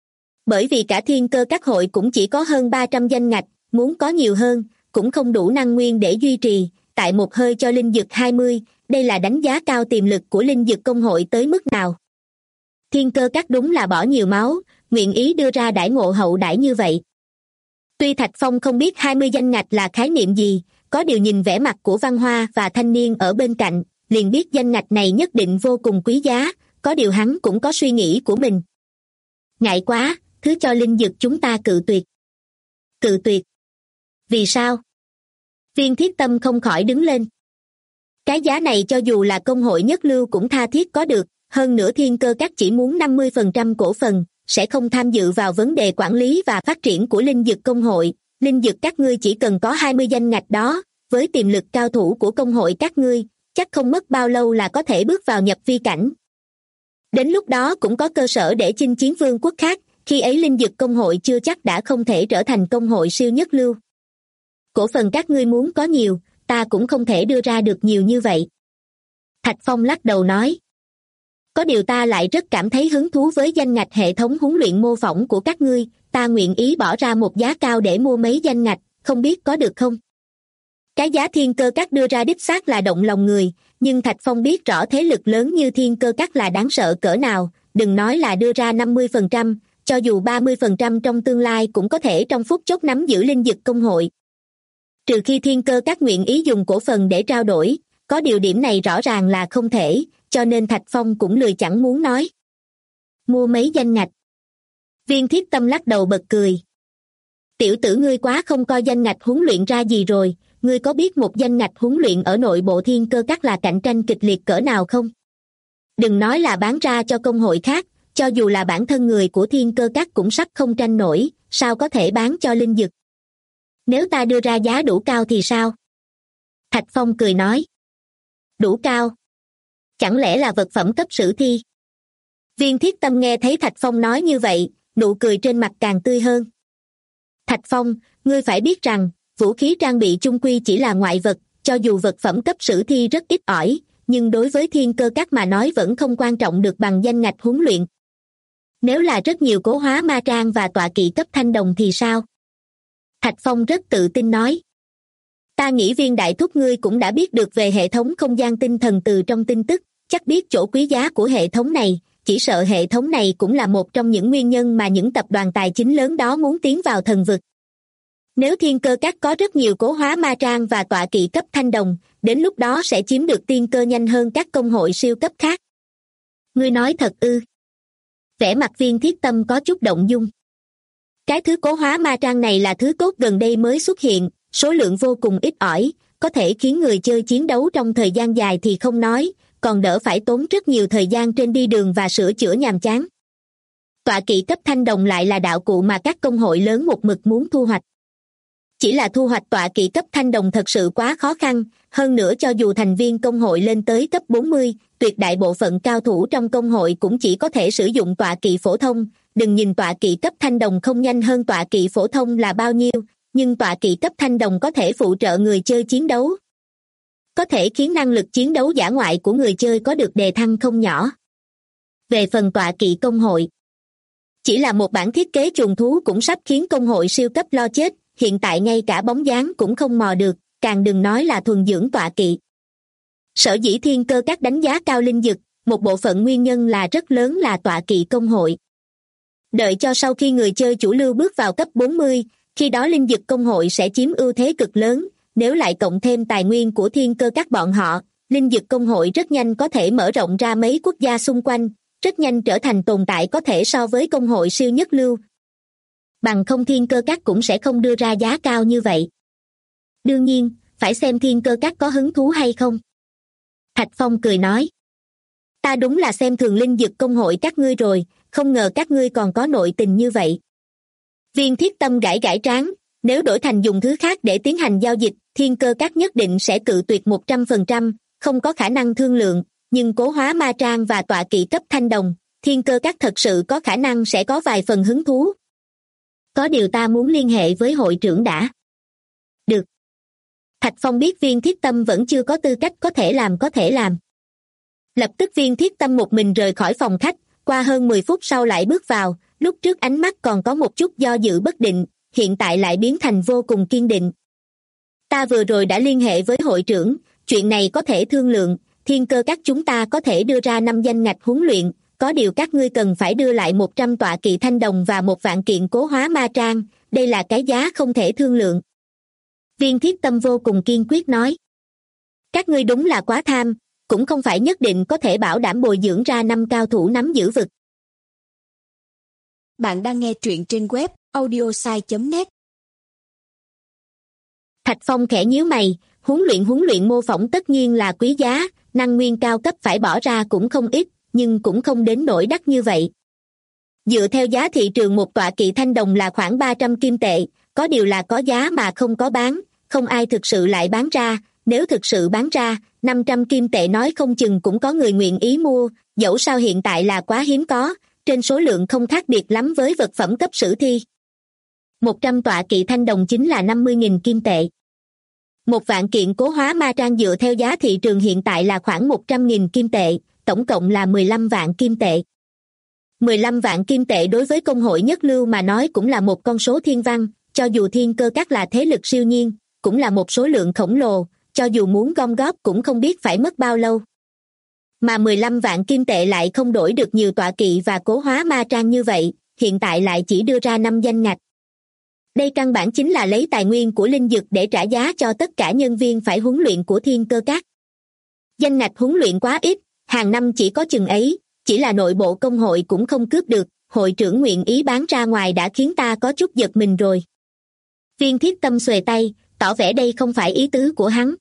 Bởi vì cả thiên cơ các hội cũng chỉ có hơn 300 danh ngạch, muốn có nhiều hơn, cũng không đủ năng nguyên để duy trì, tại một hơi cho linh dược 20, đây là đánh giá cao tiềm lực của linh dược công hội tới mức nào. Thiên cơ các đúng là bỏ nhiều máu, nguyện ý đưa ra đãi ngộ hậu đãi như vậy. Tuy Thạch Phong không biết 20 danh ngạch là khái niệm gì, có điều nhìn vẻ mặt của Văn Hoa và thanh niên ở bên cạnh, liền biết danh ngạch này nhất định vô cùng quý giá, có điều hắn cũng có suy nghĩ của mình. Ngại quá, thứ cho linh dược chúng ta cự tuyệt. Cự tuyệt? Vì sao? Viên Thiết Tâm không khỏi đứng lên. Cái giá này cho dù là công hội nhất lưu cũng tha thiết có được, hơn nữa thiên cơ các chỉ muốn 50% cổ phần, sẽ không tham dự vào vấn đề quản lý và phát triển của linh dược công hội. Linh dược các ngươi chỉ cần có 20 danh ngạch đó, với tiềm lực cao thủ của công hội các ngươi, chắc không mất bao lâu là có thể bước vào nhập vi cảnh. Đến lúc đó cũng có cơ sở để chinh chiến vương quốc khác, khi ấy linh dược công hội chưa chắc đã không thể trở thành công hội siêu nhất lưu. Cổ phần các ngươi muốn có nhiều, ta cũng không thể đưa ra được nhiều như vậy. Thạch Phong lắc đầu nói. Có điều ta lại rất cảm thấy hứng thú với danh ngạch hệ thống huấn luyện mô phỏng của các ngươi, ta nguyện ý bỏ ra một giá cao để mua mấy danh ngạch, không biết có được không? Cái giá thiên cơ các đưa ra đích xác là động lòng người, nhưng Thạch Phong biết rõ thế lực lớn như thiên cơ các là đáng sợ cỡ nào, đừng nói là đưa ra 50%, cho dù 30% trong tương lai cũng có thể trong phút chốc nắm giữ linh dược công hội. Trừ khi thiên cơ các nguyện ý dùng cổ phần để trao đổi, có điều điểm này rõ ràng là không thể, cho nên Thạch Phong cũng lười chẳng muốn nói. Mua mấy danh ngạch? Viên Thiết Tâm lắc đầu bật cười. Tiểu tử ngươi quá không coi danh ngạch huấn luyện ra gì rồi, ngươi có biết một danh ngạch huấn luyện ở nội bộ thiên cơ các là cạnh tranh kịch liệt cỡ nào không? Đừng nói là bán ra cho công hội khác, cho dù là bản thân người của thiên cơ các cũng sắp không tranh nổi, sao có thể bán cho linh dược? Nếu ta đưa ra giá đủ cao thì sao? Thạch Phong cười nói. Đủ cao? Chẳng lẽ là vật phẩm cấp sử thi? Viên Thiết Tâm nghe thấy Thạch Phong nói như vậy, nụ cười trên mặt càng tươi hơn. Thạch Phong, ngươi phải biết rằng, vũ khí trang bị chung quy chỉ là ngoại vật, cho dù vật phẩm cấp sử thi rất ít ỏi, nhưng đối với thiên cơ các mà nói vẫn không quan trọng được bằng danh ngạch huấn luyện. Nếu là rất nhiều cố hóa ma trang và tọa kỵ cấp thanh đồng thì sao? Thạch Phong rất tự tin nói. Ta nghĩ Viên đại thúc ngươi cũng đã biết được về hệ thống không gian tinh thần từ trong tin tức, chắc biết chỗ quý giá của hệ thống này, chỉ sợ hệ thống này cũng là một trong những nguyên nhân mà những tập đoàn tài chính lớn đó muốn tiến vào thần vực. Nếu thiên cơ các có rất nhiều cố hóa ma trang và tọa kỵ cấp thanh đồng, đến lúc đó sẽ chiếm được tiên cơ nhanh hơn các công hội siêu cấp khác. Ngươi nói thật ư? Vẻ mặt Viên Thiết Tâm có chút động dung. Cái thứ cố hóa ma trang này là thứ tốt gần đây mới xuất hiện, số lượng vô cùng ít ỏi, có thể khiến người chơi chiến đấu trong thời gian dài thì không nói, còn đỡ phải tốn rất nhiều thời gian trên đi đường và sửa chữa nhàm chán. Tọa kỵ cấp thanh đồng lại là đạo cụ mà các công hội lớn một mực muốn thu hoạch. Chỉ là thu hoạch tọa kỵ cấp thanh đồng thật sự quá khó khăn, hơn nữa cho dù thành viên công hội lên tới cấp 40, tuyệt đại bộ phận cao thủ trong công hội cũng chỉ có thể sử dụng tọa kỵ phổ thông, đừng nhìn tọa kỵ cấp thanh đồng không nhanh hơn tọa kỵ phổ thông là bao nhiêu, nhưng tọa kỵ cấp thanh đồng có thể phụ trợ người chơi chiến đấu. Có thể khiến năng lực chiến đấu dã ngoại của người chơi có được đề thăng không nhỏ. Về phần tọa kỵ công hội, chỉ là một bản thiết kế trùng thú cũng sắp khiến công hội siêu cấp lo chết, hiện tại ngay cả bóng dáng cũng không mò được, càng đừng nói là thuần dưỡng tọa kỵ. Sở dĩ Thiên Cơ Các đánh giá cao linh dực, một bộ phận nguyên nhân là rất lớn là tọa kỵ công hội. Đợi cho sau khi người chơi chủ lưu bước vào cấp 40, khi đó linh dực công hội sẽ chiếm ưu thế cực lớn, nếu lại cộng thêm tài nguyên của Thiên Cơ Các bọn họ, linh dực công hội rất nhanh có thể mở rộng ra mấy quốc gia xung quanh, rất nhanh trở thành tồn tại có thể so với công hội siêu nhất lưu. Bằng không Thiên Cơ Các cũng sẽ không đưa ra giá cao như vậy. Đương nhiên, phải xem Thiên Cơ Các có hứng thú hay không. Thạch Phong cười nói. Ta đúng là xem thường linh dực công hội các ngươi rồi, không ngờ các ngươi còn có nội tình như vậy. Viên Thiết Tâm gãi gãi trán, nếu đổi thành dùng thứ khác để tiến hành giao dịch, Thiên Cơ Các nhất định sẽ cự tuyệt 100%, không có khả năng thương lượng, nhưng Cố Hóa Ma Trang và tọa kỵ cấp thanh đồng, Thiên Cơ Các thật sự có khả năng sẽ có vài phần hứng thú. Có điều ta muốn liên hệ với hội trưởng đã. Được. Thạch Phong biết Viên Thiết Tâm vẫn chưa có tư cách có thể làm. Lập tức Viên Thiết Tâm một mình rời khỏi phòng khách, qua hơn 10 phút sau lại bước vào, lúc trước ánh mắt còn có một chút do dự bất định, hiện tại lại biến thành vô cùng kiên định. Ta vừa rồi đã liên hệ với hội trưởng, chuyện này có thể thương lượng, Thiên Cơ Các chúng ta có thể đưa ra 5 danh ngạch huấn luyện, có điều các ngươi cần phải đưa lại 100 tọa kỵ thanh đồng và 1 vạn kiện Cố Hóa Ma Trang, đây là cái giá không thể thương lượng. Viên Thiết Tâm vô cùng kiên quyết nói. Các ngươi đúng là quá tham, cũng không phải nhất định có thể bảo đảm bồi dưỡng ra 5 cao thủ nắm giữ vực. Bạn đang nghe truyện trên web audiosai.net. Thạch Phong khẽ nhíu mày, huấn luyện mô phỏng tất nhiên là quý giá, năng nguyên cao cấp phải bỏ ra cũng không ít, nhưng cũng không đến nỗi đắt như vậy. Dựa theo giá thị trường một tọa kỵ thanh đồng là khoảng 300 kim tệ, có điều là có giá mà không có bán, không ai thực sự lại bán ra, nếu thực sự bán ra, 500 kim tệ nói không chừng cũng có người nguyện ý mua, dẫu sao hiện tại là quá hiếm có, trên số lượng không khác biệt lắm với vật phẩm cấp sử thi. 100 tọa kỵ thanh đồng chính là 50.000 kim tệ. 1 vạn kiện Cố Hóa Ma Trang dựa theo giá thị trường hiện tại là khoảng 100.000 kim tệ, tổng cộng là 15 vạn kim tệ. 15 vạn kim tệ đối với công hội nhất lưu mà nói cũng là một con số thiên văn, cho dù Thiên Cơ Các là thế lực siêu nhiên, cũng là một số lượng khổng lồ, cho dù muốn gom góp cũng không biết phải mất bao lâu. Mà 15 vạn kim tệ lại không đổi được nhiều tọa kỵ và Cố Hóa Ma Trang như vậy, hiện tại lại chỉ đưa ra 5 danh ngạch. Đây căn bản chính là lấy tài nguyên của linh dực để trả giá cho tất cả nhân viên phải huấn luyện của Thiên Cơ Các. Danh ngạch huấn luyện quá ít, hàng năm chỉ có chừng ấy, chỉ là nội bộ công hội cũng không cướp được, hội trưởng nguyện ý bán ra ngoài đã khiến ta có chút giật mình rồi. Viên Thiết Tâm xuề tay, tỏ vẻ đây không phải ý tứ của hắn.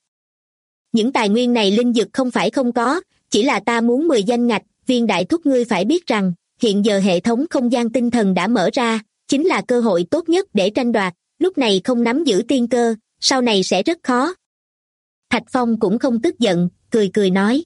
Những tài nguyên này linh dực không phải không có, chỉ là ta muốn 10 danh ngạch, Viên đại thúc ngươi phải biết rằng, hiện giờ hệ thống không gian tinh thần đã mở ra, chính là cơ hội tốt nhất để tranh đoạt, lúc này không nắm giữ tiên cơ, sau này sẽ rất khó. Thạch Phong cũng không tức giận, cười nói.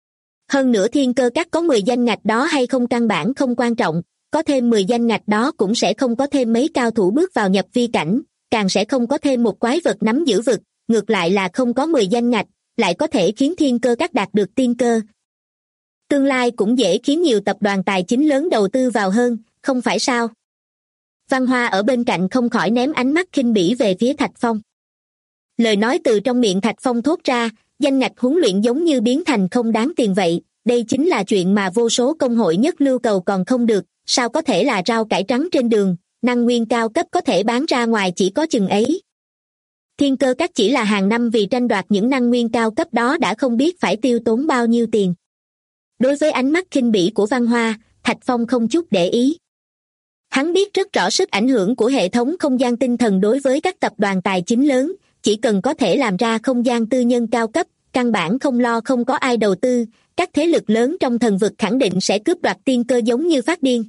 Hơn nữa Thiên Cơ Các có 10 danh ngạch đó hay không căn bản không quan trọng, có thêm 10 danh ngạch đó cũng sẽ không có thêm mấy cao thủ bước vào nhập vi cảnh, càng sẽ không có thêm một quái vật nắm giữ vực, ngược lại là không có 10 danh ngạch, lại có thể khiến Thiên Cơ Các đạt được tiên cơ. Tương lai cũng dễ khiến nhiều tập đoàn tài chính lớn đầu tư vào hơn, không phải sao? Văn Hoa ở bên cạnh không khỏi ném ánh mắt khinh bỉ về phía Thạch Phong. Lời nói từ trong miệng Thạch Phong thốt ra, danh ngạch huấn luyện giống như biến thành không đáng tiền vậy, đây chính là chuyện mà vô số công hội nhất lưu cầu còn không được, sao có thể là rau cải trắng trên đường, năng nguyên cao cấp có thể bán ra ngoài chỉ có chừng ấy. Thiên Cơ Các chỉ là hàng năm vì tranh đoạt những năng nguyên cao cấp đó đã không biết phải tiêu tốn bao nhiêu tiền. Đối với ánh mắt khinh bỉ của Văn Hoa, Thạch Phong không chút để ý. Hắn biết rất rõ sức ảnh hưởng của hệ thống không gian tinh thần đối với các tập đoàn tài chính lớn, chỉ cần có thể làm ra không gian tư nhân cao cấp, căn bản không lo không có ai đầu tư, các thế lực lớn trong thần vực khẳng định sẽ cướp đoạt tiên cơ giống như phát điên.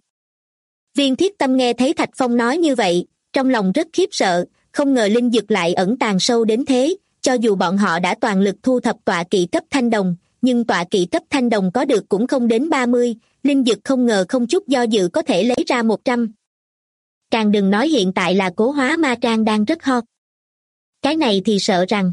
Viên Thiết Tâm nghe thấy Thạch Phong nói như vậy, trong lòng rất khiếp sợ, không ngờ linh dực lại ẩn tàng sâu đến thế, cho dù bọn họ đã toàn lực thu thập tọa kỵ cấp thanh đồng, nhưng tọa kỵ cấp thanh đồng có được cũng không đến 30, linh dực không ngờ không chút do dự có thể lấy ra 100. Càng đừng nói hiện tại là Cố Hóa Ma Trang đang rất hot. Cái này thì sợ rằng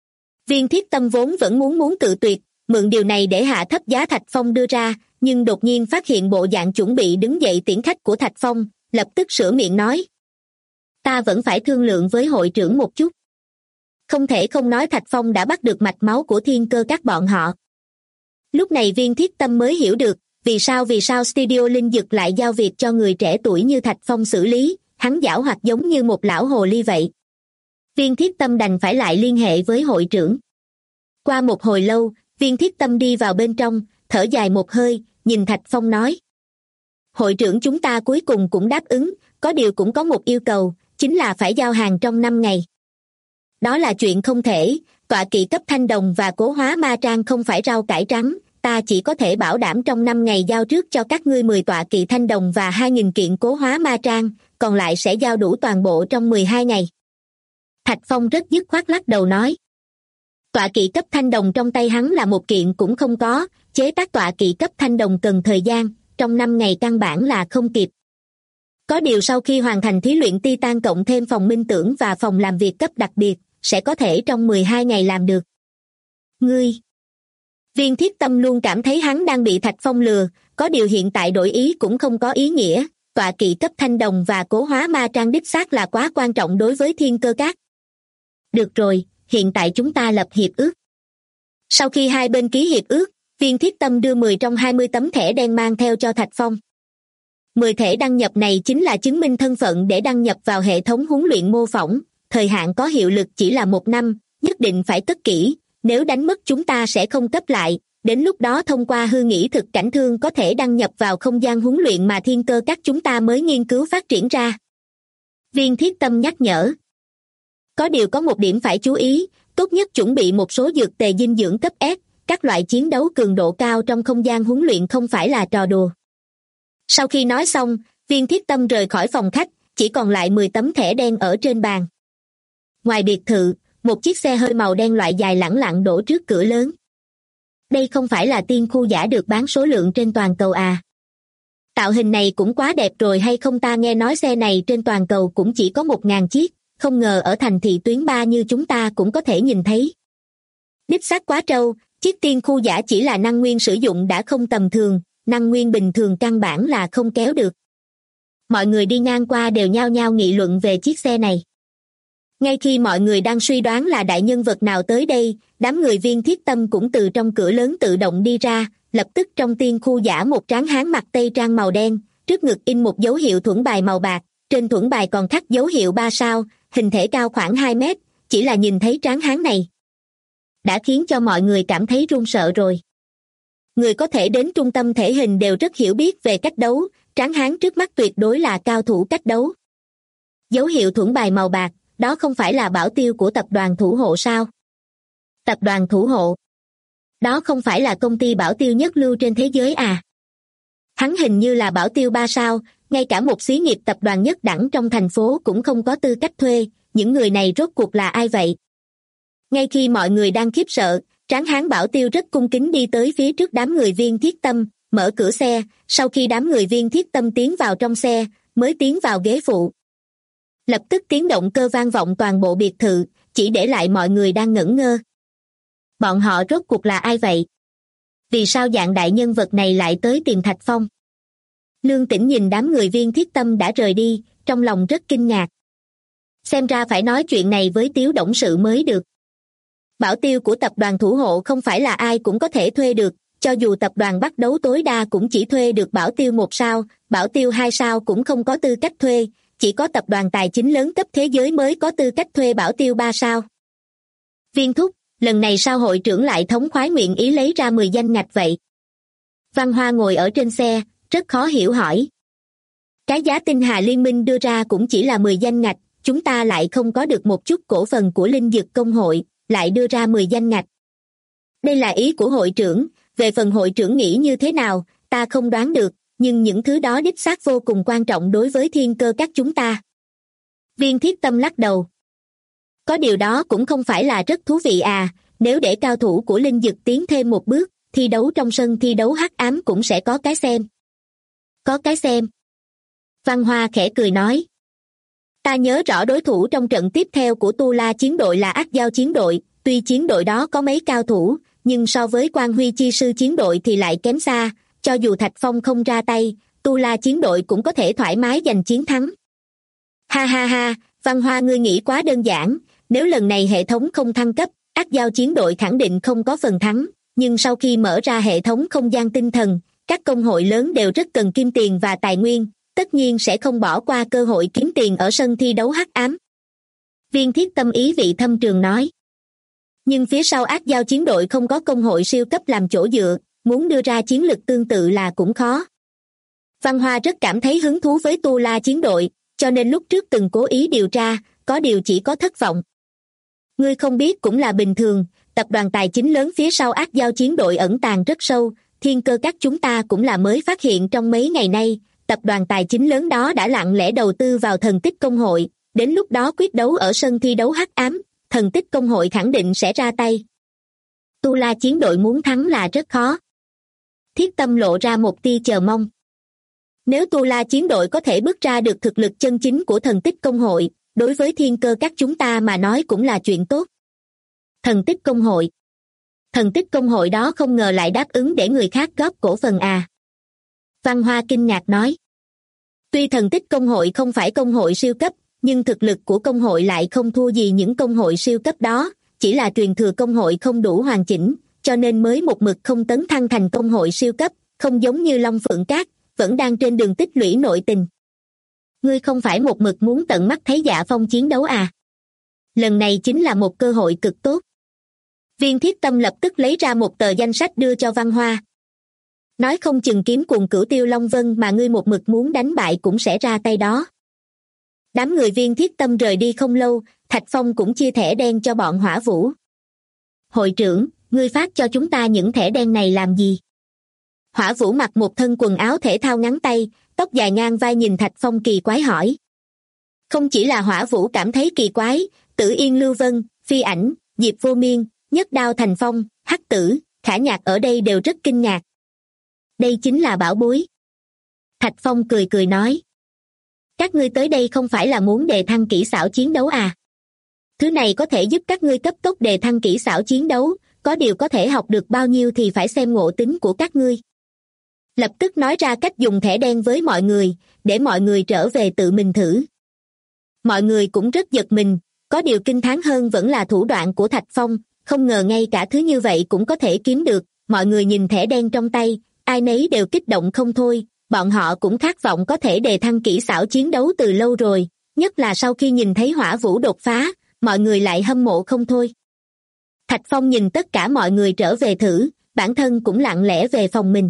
Viên Thiết Tâm vốn vẫn muốn cự tuyệt, mượn điều này để hạ thấp giá Thạch Phong đưa ra, nhưng đột nhiên phát hiện bộ dạng chuẩn bị đứng dậy tiễn khách của Thạch Phong, lập tức sửa miệng nói. Ta vẫn phải thương lượng với hội trưởng một chút. Không thể không nói Thạch Phong đã bắt được mạch máu của Thiên Cơ Các bọn họ. Lúc này Viên Thiết Tâm mới hiểu được vì sao studio Linh Dực lại giao việc cho người trẻ tuổi như Thạch Phong xử lý, hắn giảo hoạt giống như một lão hồ ly vậy. Viên Thiết Tâm đành phải lại liên hệ với hội trưởng. Qua một hồi lâu, Viên Thiết Tâm đi vào bên trong, thở dài một hơi, nhìn Thạch Phong nói. Hội trưởng chúng ta cuối cùng cũng đáp ứng, có điều cũng có một yêu cầu, chính là phải giao hàng trong 5 ngày. Đó là chuyện không thể, tọa kỵ cấp thanh đồng và cố hóa ma trang không phải rau cải trắng, ta chỉ có thể bảo đảm trong 5 ngày giao trước cho các ngươi 10 tọa kỵ thanh đồng và 2.000 kiện cố hóa ma trang, còn lại sẽ giao đủ toàn bộ trong 12 ngày. Thạch Phong rất dứt khoát lắc đầu nói. Tọa kỵ cấp thanh đồng trong tay hắn là một kiện cũng không có, chế tác tọa kỵ cấp thanh đồng cần thời gian, trong 5 ngày căn bản là không kịp. Có điều sau khi hoàn thành thí luyện Titan cộng thêm phòng minh tưởng và phòng làm việc cấp đặc biệt, sẽ có thể trong 12 ngày làm được. Ngươi! Viên Thiết Tâm luôn cảm thấy hắn đang bị Thạch Phong lừa, có điều hiện tại đổi ý cũng không có ý nghĩa, tọa kỵ cấp thanh đồng và cố hóa ma trang đích xác là quá quan trọng đối với Thiên Cơ Các. Được rồi, hiện tại chúng ta lập hiệp ước. Sau khi hai bên ký hiệp ước, Viên Thiết Tâm đưa 10 trong 20 tấm thẻ đen mang theo cho Thạch Phong. 10 thẻ đăng nhập này chính là chứng minh thân phận để đăng nhập vào hệ thống huấn luyện mô phỏng, thời hạn có hiệu lực chỉ là 1 năm, nhất định phải cất kỹ, nếu đánh mất chúng ta sẽ không cấp lại, đến lúc đó thông qua hư nghĩ thực cảnh thương có thể đăng nhập vào không gian huấn luyện mà Thiên Cơ Các chúng ta mới nghiên cứu phát triển ra. Viên Thiết Tâm nhắc nhở. Có điều có một điểm phải chú ý, tốt nhất chuẩn bị một số dược tề dinh dưỡng cấp S, các loại chiến đấu cường độ cao trong không gian huấn luyện không phải là trò đùa. Sau khi nói xong, Viên Thiết Tâm rời khỏi phòng khách, chỉ còn lại 10 tấm thẻ đen ở trên bàn. Ngoài biệt thự, một chiếc xe hơi màu đen loại dài lẳng lặng đổ trước cửa lớn. Đây không phải là tiên khu giả được bán số lượng trên toàn cầu à? Tạo hình này cũng quá đẹp rồi hay không, ta nghe nói xe này trên toàn cầu cũng chỉ có 1.000 chiếc, không ngờ ở thành thị tuyến 3 như chúng ta cũng có thể nhìn thấy. Đích xác quá trâu, chiếc tiên khu giả chỉ là năng nguyên sử dụng đã không tầm thường, năng nguyên bình thường căn bản là không kéo được. Mọi người đi ngang qua đều nhao nhao nghị luận về chiếc xe này. Ngay khi mọi người đang suy đoán là đại nhân vật nào tới đây, đám người Viên Thiết Tâm cũng từ trong cửa lớn tự động đi ra, lập tức trong tiên khu giả một tráng hán mặc tây trang màu đen, trước ngực in một dấu hiệu thuẫn bài màu bạc, trên thuẫn bài còn khắc dấu hiệu 3 sao, hình thể cao khoảng 2 mét, chỉ là nhìn thấy tráng hán này đã khiến cho mọi người cảm thấy run sợ rồi. Người có thể đến trung tâm thể hình đều rất hiểu biết về cách đấu, tráng hán trước mắt tuyệt đối là cao thủ cách đấu. Dấu hiệu thuẫn bài màu bạc, đó không phải là bảo tiêu của tập đoàn thủ hộ sao? Tập đoàn thủ hộ? Đó không phải là công ty bảo tiêu nhất lưu trên thế giới à? Hắn hình như là bảo tiêu 3 sao, ngay cả một xí nghiệp tập đoàn nhất đẳng trong thành phố cũng không có tư cách thuê, những người này rốt cuộc là ai vậy? Ngay khi mọi người đang khiếp sợ, tráng hán bảo tiêu rất cung kính đi tới phía trước đám người Viên Thiết Tâm, mở cửa xe, sau khi đám người Viên Thiết Tâm tiến vào trong xe, mới tiến vào ghế phụ. Lập tức tiếng động cơ vang vọng toàn bộ biệt thự, chỉ để lại mọi người đang ngẩn ngơ. Bọn họ rốt cuộc là ai vậy? Vì sao dạng đại nhân vật này lại tới tìm Thạch Phong? Lương Tĩnh nhìn đám người Viên Thiết Tâm đã rời đi, trong lòng rất kinh ngạc. Xem ra phải nói chuyện này với Tiếu董sự mới được. Bảo tiêu của tập đoàn thủ hộ không phải là ai cũng có thể thuê được, cho dù tập đoàn bắt đấu tối đa cũng chỉ thuê được bảo tiêu 1 sao, bảo tiêu 2 sao cũng không có tư cách thuê, chỉ có tập đoàn tài chính lớn cấp thế giới mới có tư cách thuê bảo tiêu 3 sao. Viên thúc, lần này sao hội trưởng lại thống khoái nguyện ý lấy ra 10 danh ngạch vậy? Văn Hoa ngồi ở trên xe, rất khó hiểu hỏi. Cái giá tinh hà liên minh đưa ra cũng chỉ là 10 danh ngạch, chúng ta lại không có được một chút cổ phần của Linh Dực Công hội, lại đưa ra 10 danh ngạch. Đây là ý của hội trưởng, về phần hội trưởng nghĩ như thế nào, ta không đoán được, nhưng những thứ đó đích xác vô cùng quan trọng đối với Thiên Cơ Các chúng ta. Viên Thiết Tâm lắc đầu. Có điều đó cũng không phải là rất thú vị à, nếu để cao thủ của Linh Dực tiến thêm một bước, thi đấu trong sân thi đấu hắc ám cũng sẽ có cái xem. Có cái xem. Văn Hoa khẽ cười nói. Ta nhớ rõ đối thủ trong trận tiếp theo của Tu La chiến đội là Ác Giao chiến đội, tuy chiến đội đó có mấy cao thủ, nhưng so với Quang Huy Chi sư chiến đội thì lại kém xa, cho dù Thạch Phong không ra tay, Tu La chiến đội cũng có thể thoải mái giành chiến thắng. Ha ha ha, Văn Hoa, ngươi nghĩ quá đơn giản, nếu lần này hệ thống không thăng cấp, Ác Giao chiến đội khẳng định không có phần thắng, nhưng sau khi mở ra hệ thống không gian tinh thần, các công hội lớn đều rất cần kim tiền và tài nguyên, tất nhiên sẽ không bỏ qua cơ hội kiếm tiền ở sân thi đấu hắc ám. Viên Thiết Tâm ý vị thâm trường nói. Nhưng phía sau Ác Giao chiến đội không có công hội siêu cấp làm chỗ dựa, muốn đưa ra chiến lực tương tự là cũng khó. Văn Hoa rất cảm thấy hứng thú với Tu La chiến đội, cho nên lúc trước từng cố ý điều tra, có điều chỉ có thất vọng. Ngươi không biết cũng là bình thường, tập đoàn tài chính lớn phía sau Ác Giao chiến đội ẩn tàng rất sâu, Thiên Cơ Các chúng ta cũng là mới phát hiện trong mấy ngày nay, tập đoàn tài chính lớn đó đã lặng lẽ đầu tư vào Thần Tích Công hội, đến lúc đó quyết đấu ở sân thi đấu hắc ám, Thần Tích Công hội khẳng định sẽ ra tay. Tu La chiến đội muốn thắng là rất khó. Thiết Tâm lộ ra một tia chờ mong. Nếu Tu La chiến đội có thể bước ra được thực lực chân chính của Thần Tích Công hội, đối với Thiên Cơ Các chúng ta mà nói cũng là chuyện tốt. Thần Tích Công hội. Thần Tích Công hội đó không ngờ lại đáp ứng để người khác góp cổ phần à. Văn Hoa kinh ngạc nói. Tuy Thần Tích Công hội không phải công hội siêu cấp, nhưng thực lực của công hội lại không thua gì những công hội siêu cấp đó, chỉ là truyền thừa công hội không đủ hoàn chỉnh, cho nên mới một mực không tấn thăng thành công hội siêu cấp, không giống như Long Phượng Các, vẫn đang trên đường tích lũy nội tình. Ngươi không phải một mực muốn tận mắt thấy Dạ Phong chiến đấu à? Lần này chính là một cơ hội cực tốt. Viên Thiết Tâm lập tức lấy ra một tờ danh sách đưa cho Văn Hoa. Nói không chừng kiếm cùng Cửu Tiêu Long Vân mà ngươi một mực muốn đánh bại cũng sẽ ra tay đó. Đám người Viên Thiết Tâm rời đi không lâu, Thạch Phong cũng chia thẻ đen cho bọn Hỏa Vũ. Hội trưởng, ngươi phát cho chúng ta những thẻ đen này làm gì? Hỏa Vũ mặc một thân quần áo thể thao ngắn tay, tóc dài ngang vai nhìn Thạch Phong kỳ quái hỏi. Không chỉ là Hỏa Vũ cảm thấy kỳ quái, Tử Yên Lưu Vân, Phi Ảnh, Diệp Vô Miên, Nhất Đao Thành Phong, Hắc Tử, Khả Nhạc ở đây đều rất kinh ngạc. Đây chính là bảo bối. Thạch Phong cười cười nói. Các ngươi tới đây không phải là muốn đề thăng kỹ xảo chiến đấu à? Thứ này có thể giúp các ngươi cấp tốc đề thăng kỹ xảo chiến đấu, có điều có thể học được bao nhiêu thì phải xem ngộ tính của các ngươi. Lập tức nói ra cách dùng thẻ đen với mọi người, để mọi người trở về tự mình thử. Mọi người cũng rất giật mình, có điều kinh thán hơn vẫn là thủ đoạn của Thạch Phong, không ngờ ngay cả thứ như vậy cũng có thể kiếm được. Mọi người nhìn thẻ đen trong tay, ai nấy đều kích động không thôi, bọn họ cũng khát vọng có thể đề thăng kỹ xảo chiến đấu từ lâu rồi, nhất là sau khi nhìn thấy Hỏa Vũ đột phá, mọi người lại hâm mộ không thôi. Thạch Phong nhìn tất cả mọi người trở về thử, bản thân cũng lặng lẽ về phòng mình.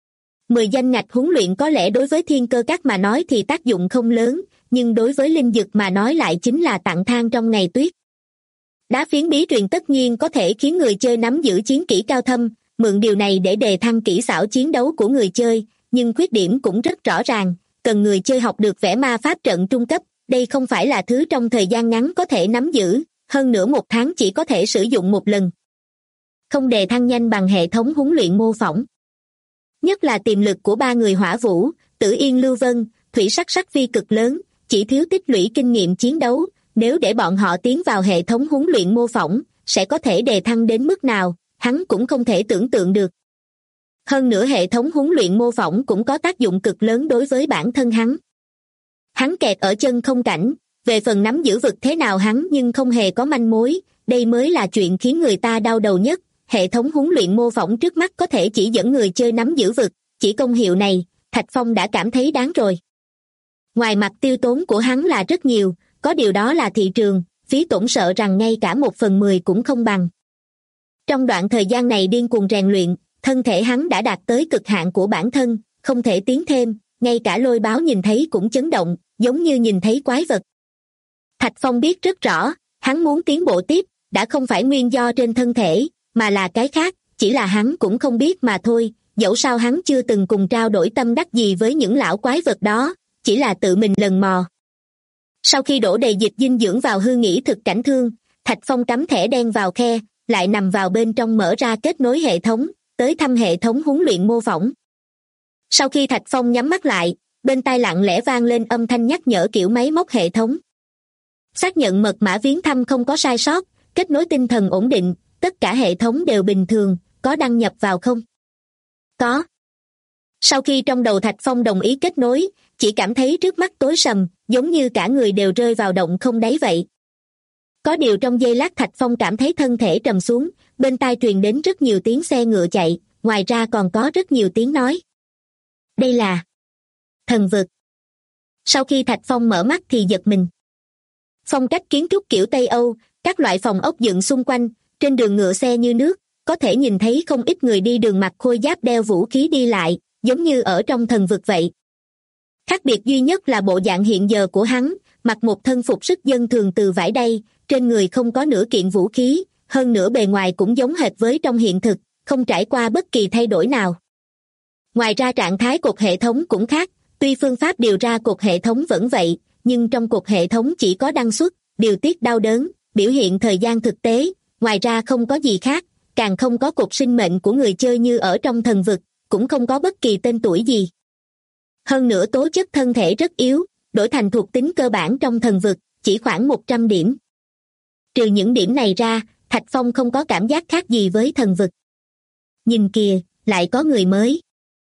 10 danh ngạch huấn luyện có lẽ đối với Thiên Cơ Các mà nói thì tác dụng không lớn, nhưng đối với Linh Dực mà nói lại chính là tặng thang trong ngày tuyết. Đá phiến bí truyền tất nhiên có thể khiến người chơi nắm giữ chiến kỹ cao thâm, mượn điều này để đề thăng kỹ xảo chiến đấu của người chơi, nhưng khuyết điểm cũng rất rõ ràng, cần người chơi học được vẽ ma pháp trận trung cấp, đây không phải là thứ trong thời gian ngắn có thể nắm giữ, hơn nữa 1 tháng chỉ có thể sử dụng một lần. Không đề thăng nhanh bằng hệ thống huấn luyện mô phỏng. Nhất là tiềm lực của 3 người Hỏa Vũ, Tử Yên Lưu Vân, Thủy Sắc Sắc Phi cực lớn, chỉ thiếu tích lũy kinh nghiệm chiến đấu, nếu để bọn họ tiến vào hệ thống huấn luyện mô phỏng, sẽ có thể đề thăng đến mức nào, hắn cũng không thể tưởng tượng được. Hơn nữa hệ thống huấn luyện mô phỏng cũng có tác dụng cực lớn đối với bản thân hắn. Hắn kẹt ở chân không cảnh, về phần nắm giữ vực thế nào hắn nhưng không hề có manh mối, đây mới là chuyện khiến người ta đau đầu nhất. Hệ thống huấn luyện mô phỏng trước mắt có thể chỉ dẫn người chơi nắm giữ vực, chỉ công hiệu này, Thạch Phong đã cảm thấy đáng rồi. Ngoài mặt tiêu tốn của hắn là rất nhiều, có điều đó là thị trường, phí tổn sợ rằng ngay cả 1/10 cũng không bằng. Trong đoạn thời gian này điên cuồng rèn luyện, thân thể hắn đã đạt tới cực hạn của bản thân, không thể tiến thêm, ngay cả Lôi Báo nhìn thấy cũng chấn động, giống như nhìn thấy quái vật. Thạch Phong biết rất rõ, hắn muốn tiến bộ tiếp, đã không phải nguyên do trên thân thể, mà là cái khác, chỉ là hắn cũng không biết mà thôi, dẫu sao hắn chưa từng cùng trao đổi tâm đắc gì với những lão quái vật đó, chỉ là tự mình lần mò. Sau khi đổ đầy dịch dinh dưỡng vào hư nghĩ thực cảnh thương, Thạch Phong cắm thẻ đen vào khe, lại nằm vào bên trong mở ra kết nối hệ thống, tới thăm hệ thống huấn luyện mô phỏng. Sau khi Thạch Phong nhắm mắt lại, bên tai lặng lẽ vang lên âm thanh nhắc nhở kiểu máy móc hệ thống. Xác nhận mật mã viếng thăm không có sai sót, kết nối tinh thần ổn định, tất cả hệ thống đều bình thường, có đăng nhập vào không? Có. Sau khi trong đầu Thạch Phong đồng ý kết nối, chỉ cảm thấy trước mắt tối sầm, giống như cả người đều rơi vào động không đáy vậy. Có điều trong giây lát Thạch Phong cảm thấy thân thể trầm xuống, bên tai truyền đến rất nhiều tiếng xe ngựa chạy, ngoài ra còn có rất nhiều tiếng nói. Đây là thần vực. Sau khi Thạch Phong mở mắt thì giật mình. Phong cách kiến trúc kiểu Tây Âu, các loại phòng ốc dựng xung quanh, trên đường ngựa xe như nước, có thể nhìn thấy không ít người đi đường mặc khôi giáp đeo vũ khí đi lại, giống như ở trong thần vực vậy. Khác biệt duy nhất là bộ dạng hiện giờ của hắn, mặc một thân phục sức dân thường từ vải đay, trên người không có nửa kiện vũ khí, hơn nữa bề ngoài cũng giống hệt với trong hiện thực, không trải qua bất kỳ thay đổi nào. Ngoài ra trạng thái cột hệ thống cũng khác, tuy phương pháp điều ra cột hệ thống vẫn vậy, nhưng trong cột hệ thống chỉ có đăng xuất, điều tiết đau đớn, biểu hiện thời gian thực tế, ngoài ra không có gì khác, càng không có cột sinh mệnh của người chơi như ở trong thần vực, cũng không có bất kỳ tên tuổi gì. Hơn nữa tố chất thân thể rất yếu, đổi thành thuộc tính cơ bản trong thần vực, chỉ khoảng 100 điểm. Trừ những điểm này ra, Thạch Phong không có cảm giác khác gì với thần vực. Nhìn kìa, lại có người mới.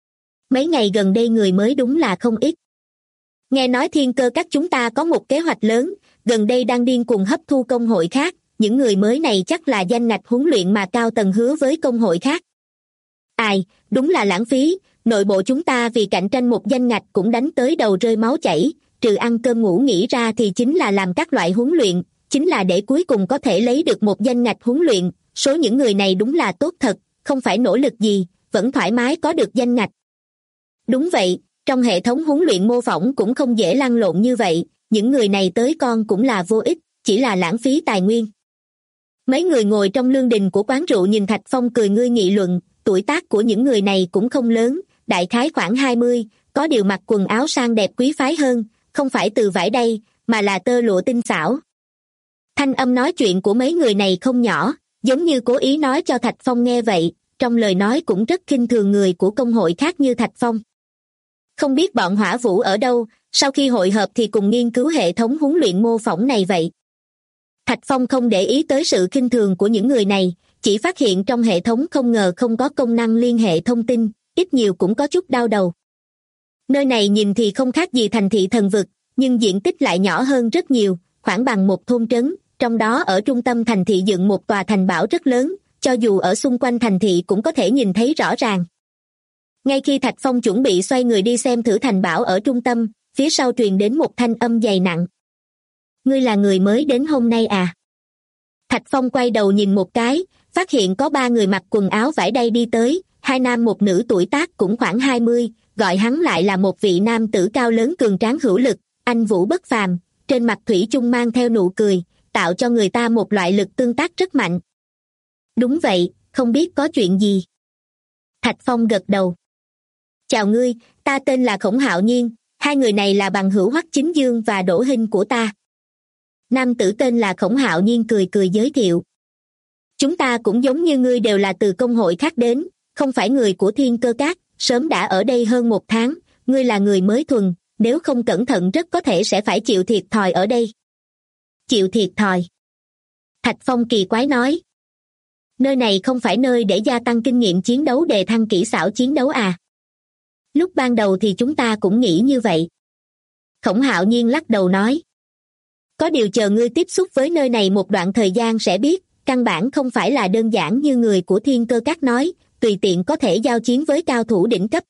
Mấy ngày gần đây người mới đúng là không ít. Nghe nói Thiên Cơ Các chúng ta có một kế hoạch lớn, gần đây đang điên cuồng hấp thu công hội khác, những người mới này chắc là danh ngạch huấn luyện mà cao tầng hứa với công hội khác. Ai, đúng là lãng phí, nội bộ chúng ta vì cạnh tranh một danh ngạch cũng đánh tới đầu rơi máu chảy, trừ ăn cơm ngủ nghỉ ra thì chính là làm các loại huấn luyện, chính là để cuối cùng có thể lấy được một danh ngạch huấn luyện, số những người này đúng là tốt thật, không phải nỗ lực gì, vẫn thoải mái có được danh ngạch. Đúng vậy, trong hệ thống huấn luyện mô phỏng cũng không dễ lăn lộn như vậy, những người này tới con cũng là vô ích, chỉ là lãng phí tài nguyên. Mấy người ngồi trong lương đình của quán rượu nhìn Thạch Phong cười ngươi nghị luận, tuổi tác của những người này cũng không lớn, đại khái khoảng 20, có điều mặc quần áo sang đẹp quý phái hơn, không phải từ vải đay, mà là tơ lụa tinh xảo. Thanh âm nói chuyện của mấy người này không nhỏ, giống như cố ý nói cho Thạch Phong nghe vậy, trong lời nói cũng rất khinh thường người của công hội khác như Thạch Phong. Không biết bọn Hỏa Vũ ở đâu, sau khi hội họp thì cùng nghiên cứu hệ thống huấn luyện mô phỏng này vậy. Thạch Phong không để ý tới sự khinh thường của những người này, chỉ phát hiện trong hệ thống không ngờ không có công năng liên hệ thông tin, ít nhiều cũng có chút đau đầu. Nơi này nhìn thì không khác gì thành thị thần vực, nhưng diện tích lại nhỏ hơn rất nhiều, khoảng bằng một thôn trấn, trong đó ở trung tâm thành thị dựng một tòa thành bảo rất lớn, cho dù ở xung quanh thành thị cũng có thể nhìn thấy rõ ràng. Ngay khi Thạch Phong chuẩn bị xoay người đi xem thử thành bảo ở trung tâm, phía sau truyền đến một thanh âm dày nặng. Ngươi là người mới đến hôm nay à? Thạch Phong quay đầu nhìn một cái, phát hiện có 3 người mặc quần áo vải đay đi tới, 2 nam một nữ tuổi tác cũng khoảng 20, gọi hắn lại là một vị nam tử cao lớn cường tráng hữu lực, anh vũ bất phàm, trên mặt thủy chung mang theo nụ cười, tạo cho người ta một loại lực tương tác rất mạnh. Đúng vậy, không biết có chuyện gì? Thạch Phong gật đầu. Chào ngươi, ta tên là Khổng Hạo Nhiên, 2 người này là bằng hữu Hoắc Chính Dương và Đỗ Hinh của ta. Nam tử tên là Khổng Hạo Nhiên cười cười giới thiệu. Chúng ta cũng giống như ngươi đều là từ công hội khác đến, không phải người của Thiên Cơ Các, sớm đã ở đây hơn 1 tháng, ngươi là người mới thuần, nếu không cẩn thận rất có thể sẽ phải chịu thiệt thòi ở đây. Chịu thiệt thòi? Thạch Phong kỳ quái nói. Nơi này không phải nơi để gia tăng kinh nghiệm chiến đấu đề thăng kỹ xảo chiến đấu à? Lúc ban đầu thì chúng ta cũng nghĩ như vậy. Khổng Hạo Nhiên lắc đầu nói. Có điều chờ ngươi tiếp xúc với nơi này một đoạn thời gian sẽ biết, căn bản không phải là đơn giản như người của Thiên Cơ Các nói, tùy tiện có thể giao chiến với cao thủ đỉnh cấp.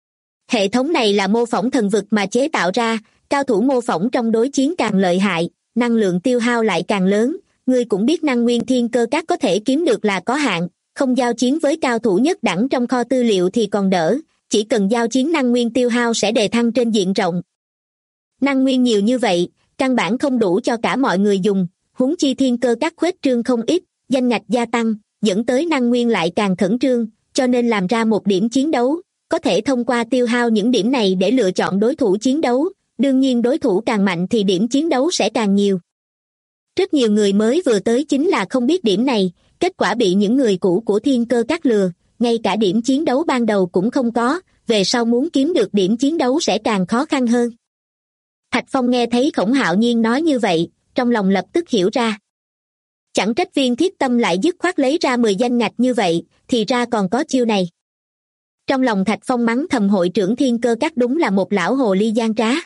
Hệ thống này là mô phỏng thần vực mà chế tạo ra, cao thủ mô phỏng trong đối chiến càng lợi hại, năng lượng tiêu hao lại càng lớn, ngươi cũng biết năng nguyên Thiên Cơ Các có thể kiếm được là có hạn, không giao chiến với cao thủ nhất đẳng trong kho tư liệu thì còn đỡ, chỉ cần giao chiến năng nguyên tiêu hao sẽ đề thăng trên diện rộng. Năng nguyên nhiều như vậy, căn bản không đủ cho cả mọi người dùng, huống chi Thiên Cơ Các khuếch trương không ít, danh ngạch gia tăng, dẫn tới năng nguyên lại càng khẩn trương, cho nên làm ra một điểm chiến đấu, có thể thông qua tiêu hao những điểm này để lựa chọn đối thủ chiến đấu, đương nhiên đối thủ càng mạnh thì điểm chiến đấu sẽ càng nhiều. Rất nhiều người mới vừa tới chính là không biết điểm này, kết quả bị những người cũ của Thiên Cơ Các lừa, ngay cả điểm chiến đấu ban đầu cũng không có, về sau muốn kiếm được điểm chiến đấu sẽ càng khó khăn hơn. Thạch Phong nghe thấy Khổng Hạo Nhiên nói như vậy, trong lòng lập tức hiểu ra. Chẳng trách Viên Thiết Tâm lại dứt khoát lấy ra 10 danh ngạch như vậy, thì ra còn có chiêu này. Trong lòng Thạch Phong mắng thầm hội trưởng Thiên Cơ Các đúng là một lão hồ ly gian trá.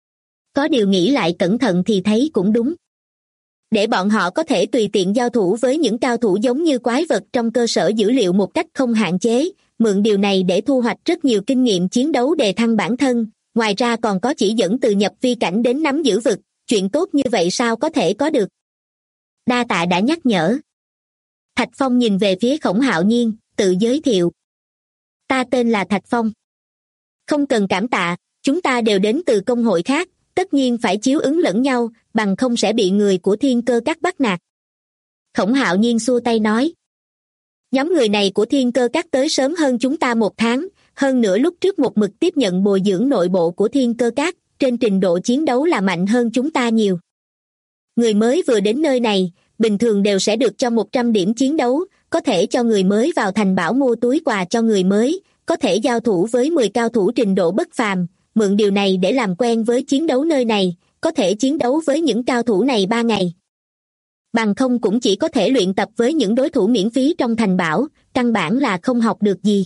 Có điều nghĩ lại cẩn thận thì thấy cũng đúng. Để bọn họ có thể tùy tiện giao thủ với những cao thủ giống như quái vật trong cơ sở dữ liệu một cách không hạn chế, mượn điều này để thu hoạch rất nhiều kinh nghiệm chiến đấu đề thăng bản thân, ngoài ra còn có chỉ dẫn từ nhập vi cảnh đến nắm giữ vực, chuyện tốt như vậy sao có thể có được. Đa tạ đã nhắc nhở. Thạch Phong nhìn về phía Khổng Hạo Nhiên, tự giới thiệu. Ta tên là Thạch Phong. Không cần cảm tạ, chúng ta đều đến từ công hội khác, tất nhiên phải chiếu ứng lẫn nhau, bằng không sẽ bị người của Thiên Cơ Các bắt nạt. Khổng Hạo Nhiên xua tay nói. Nhóm người này của Thiên Cơ Các tới sớm hơn chúng ta 1 tháng, hơn nữa lúc trước một mực tiếp nhận bồi dưỡng nội bộ của Thiên Cơ Các, trên trình độ chiến đấu là mạnh hơn chúng ta nhiều. Người mới vừa đến nơi này, bình thường đều sẽ được cho 100 điểm chiến đấu, có thể cho người mới vào thành bảo mua túi quà cho người mới, có thể giao thủ với 10 cao thủ trình độ bất phàm, mượn điều này để làm quen với chiến đấu nơi này, có thể chiến đấu với những cao thủ này 3 ngày. Bằng không cũng chỉ có thể luyện tập với những đối thủ miễn phí trong thành bảo, căn bản là không học được gì.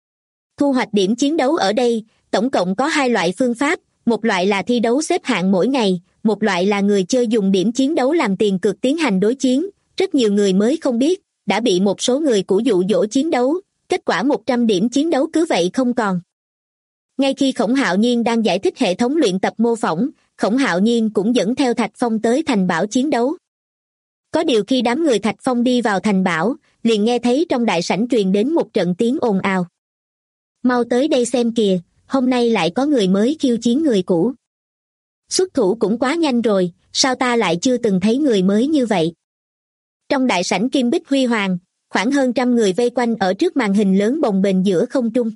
Thu hoạch điểm chiến đấu ở đây, tổng cộng có 2 loại phương pháp, một loại là thi đấu xếp hạng mỗi ngày, một loại là người chơi dùng điểm chiến đấu làm tiền cược tiến hành đối chiến. Rất nhiều người mới không biết, đã bị một số người cũ dụ dỗ chiến đấu, kết quả 100 điểm chiến đấu cứ vậy không còn. Ngay khi Khổng Hạo Nhiên đang giải thích hệ thống luyện tập mô phỏng, Khổng Hạo Nhiên cũng dẫn theo Thạch Phong tới thành bảo chiến đấu. Có điều khi đám người Thạch Phong đi vào thành bảo, liền nghe thấy trong đại sảnh truyền đến một trận tiếng ồn ào. Mau tới đây xem kìa, hôm nay lại có người mới khiêu chiến người cũ. Xuất thủ cũng quá nhanh rồi, sao ta lại chưa từng thấy người mới như vậy? Trong đại sảnh kim bích huy hoàng, khoảng hơn 100 người vây quanh ở trước màn hình lớn bồng bềnh giữa không trung.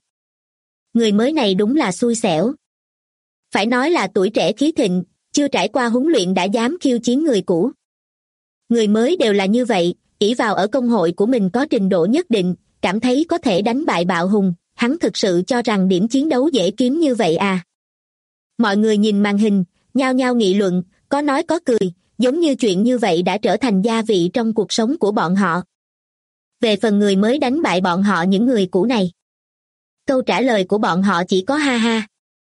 Người mới này đúng là xui xẻo. Phải nói là tuổi trẻ khí thịnh, chưa trải qua huấn luyện đã dám khiêu chiến người cũ. Người mới đều là như vậy, ỷ vào ở công hội của mình có trình độ nhất định, cảm thấy có thể đánh bại Bạo Hùng, hắn thực sự cho rằng điểm chiến đấu dễ kiếm như vậy à. Mọi người nhìn màn hình, nhao nhao nghị luận, có nói có cười, giống như chuyện như vậy đã trở thành gia vị trong cuộc sống của bọn họ. Về phần người mới đánh bại bọn họ những người cũ này, câu trả lời của bọn họ chỉ có ha ha.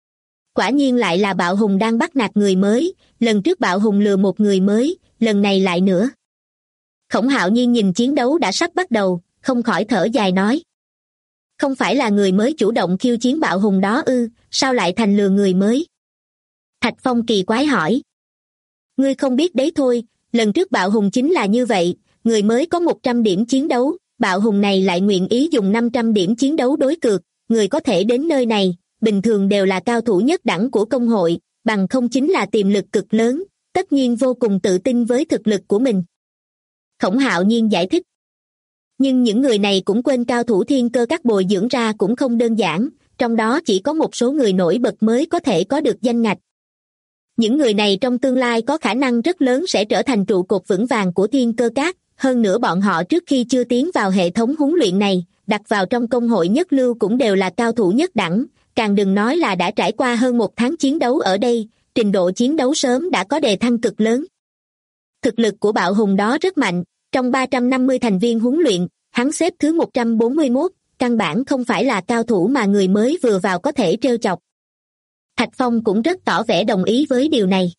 Quả nhiên lại là Bạo Hùng đang bắt nạt người mới, lần trước Bạo Hùng lừa một người mới, lần này lại nữa. Khổng Hạo Nhiên nhìn chiến đấu đã sắp bắt đầu, không khỏi thở dài nói. Không phải là người mới chủ động khiêu chiến Bạo Hùng đó ư, sao lại thành lừa người mới? Thạch Phong kỳ quái hỏi. Ngươi không biết đấy thôi, lần trước Bạo Hùng chính là như vậy, người mới có 100 điểm chiến đấu, Bạo Hùng này lại nguyện ý dùng 500 điểm chiến đấu đối cược, người có thể đến nơi này, bình thường đều là cao thủ nhất đẳng của công hội, bằng không chính là tiềm lực cực lớn, tất nhiên vô cùng tự tin với thực lực của mình. Khổng Hạo Nhiên giải thích. Nhưng những người này cũng quên cao thủ Thiên Cơ Các bồi dưỡng ra cũng không đơn giản, trong đó chỉ có một số người nổi bật mới có thể có được danh ngạch. Những người này trong tương lai có khả năng rất lớn sẽ trở thành trụ cột vững vàng của Thiên Cơ Các, hơn nữa bọn họ trước khi chưa tiến vào hệ thống huấn luyện này, đặt vào trong công hội nhất lưu cũng đều là cao thủ nhất đẳng, càng đừng nói là đã trải qua hơn 1 tháng chiến đấu ở đây, trình độ chiến đấu sớm đã có đề thăng cực lớn. Thực lực của Bạo Hùng đó rất mạnh, trong 350 thành viên huấn luyện, hắn xếp thứ 141, căn bản không phải là cao thủ mà người mới vừa vào có thể trêu chọc. Thạch Phong cũng rất tỏ vẻ đồng ý với điều này.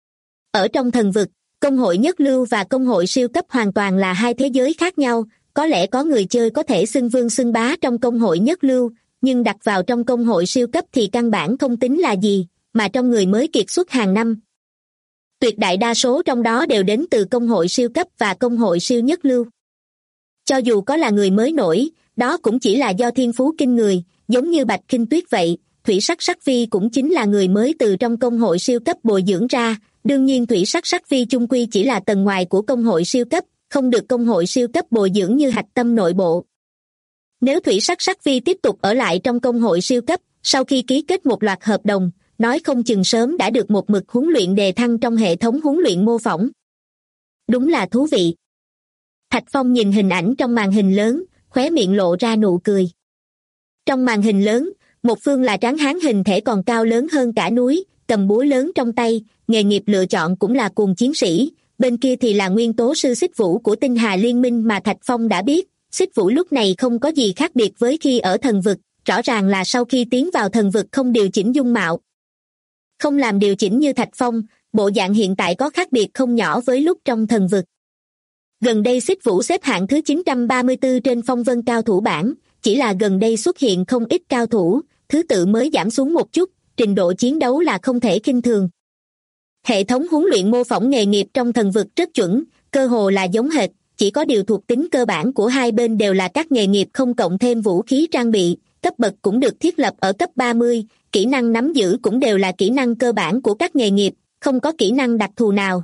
Ở trong thần vực, công hội nhất lưu và công hội siêu cấp hoàn toàn là hai thế giới khác nhau, có lẽ có người chơi có thể xưng vương xưng bá trong công hội nhất lưu, nhưng đặt vào trong công hội siêu cấp thì căn bản không tính là gì, mà trong người mới kiệt xuất hàng năm. Tuyệt đại đa số trong đó đều đến từ công hội siêu cấp và công hội siêu nhất lưu. Cho dù có là người mới nổi, đó cũng chỉ là do thiên phú kinh người, giống như Bạch Khinh Tuyết vậy, Thủy Sắc Sắc Phi cũng chính là người mới từ trong công hội siêu cấp bồi dưỡng ra, đương nhiên Thủy Sắc Sắc Phi chung quy chỉ là tầng ngoài của công hội siêu cấp, không được công hội siêu cấp bồi dưỡng như hạch tâm nội bộ. Nếu Thủy Sắc Sắc Phi tiếp tục ở lại trong công hội siêu cấp, sau khi ký kết một loạt hợp đồng, nói không chừng sớm đã được một mực huấn luyện đề thăng trong hệ thống huấn luyện mô phỏng. Đúng là thú vị. Thạch Phong nhìn hình ảnh trong màn hình lớn, khóe miệng lộ ra nụ cười. Trong màn hình lớn, một phương là tráng hán hình thể còn cao lớn hơn cả núi, cầm búa lớn trong tay, nghề nghiệp lựa chọn cũng là cuồng chiến sĩ, bên kia thì là nguyên tố sư Xích Vũ của Tinh Hà Liên Minh mà Thạch Phong đã biết. Xích Vũ lúc này không có gì khác biệt với khi ở thần vực, rõ ràng là sau khi tiến vào thần vực không điều chỉnh dung mạo. Không làm điều chỉnh như Thạch Phong, bộ dạng hiện tại có khác biệt không nhỏ với lúc trong thần vực. Gần đây Xích Vũ xếp hạng thứ 934 trên phong vân cao thủ bảng, chỉ là gần đây xuất hiện không ít cao thủ, thứ tự mới giảm xuống một chút, trình độ chiến đấu là không thể khinh thường. Hệ thống huấn luyện mô phỏng nghề nghiệp trong thần vực rất chuẩn, cơ hồ là giống hệt, chỉ có điều thuộc tính cơ bản của hai bên đều là các nghề nghiệp không cộng thêm vũ khí trang bị, cấp bậc cũng được thiết lập ở cấp 30, kỹ năng nắm giữ cũng đều là kỹ năng cơ bản của các nghề nghiệp, không có kỹ năng đặc thù nào.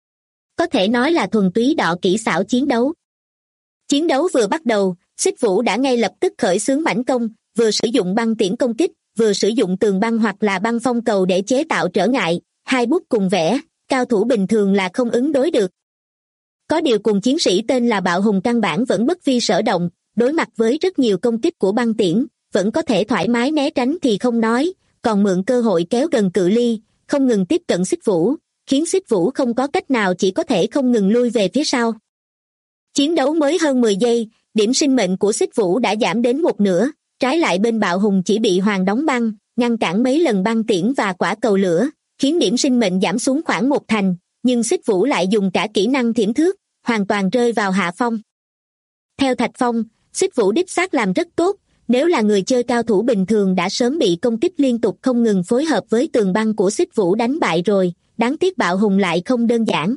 Có thể nói là thuần túy đọ kỹ xảo chiến đấu. Chiến đấu vừa bắt đầu, Xích Vũ đã ngay lập tức khởi xướng mãnh công, vừa sử dụng băng tiễn công kích, vừa sử dụng tường băng hoặc là băng phong cầu để chế tạo trở ngại, hai bút cùng vẽ, cao thủ bình thường là không ứng đối được. Có điều cùng chiến sĩ tên là Bạo Hùng căn bản vẫn bất vi sở động, đối mặt với rất nhiều công kích của băng tiễn, vẫn có thể thoải mái né tránh thì không nói, còn mượn cơ hội kéo gần cự ly, không ngừng tiếp cận Xích Vũ, khiến Xích Vũ không có cách nào chỉ có thể không ngừng lui về phía sau. Chiến đấu mới hơn 10 giây, điểm sinh mệnh của Xích Vũ đã giảm đến một nửa, trái lại bên Bạo Hùng chỉ bị Hoàng đóng băng, ngăn cản mấy lần băng tiễn và quả cầu lửa, khiến điểm sinh mệnh giảm xuống khoảng 1/10, nhưng Xích Vũ lại dùng cả kỹ năng thiểm thước, hoàn toàn rơi vào hạ phong. Theo Thạch Phong, Xích Vũ đích xác làm rất tốt, nếu là người chơi cao thủ bình thường đã sớm bị công kích liên tục không ngừng phối hợp với tường băng của Xích Vũ đánh bại rồi, đáng tiếc Bạo Hùng lại không đơn giản.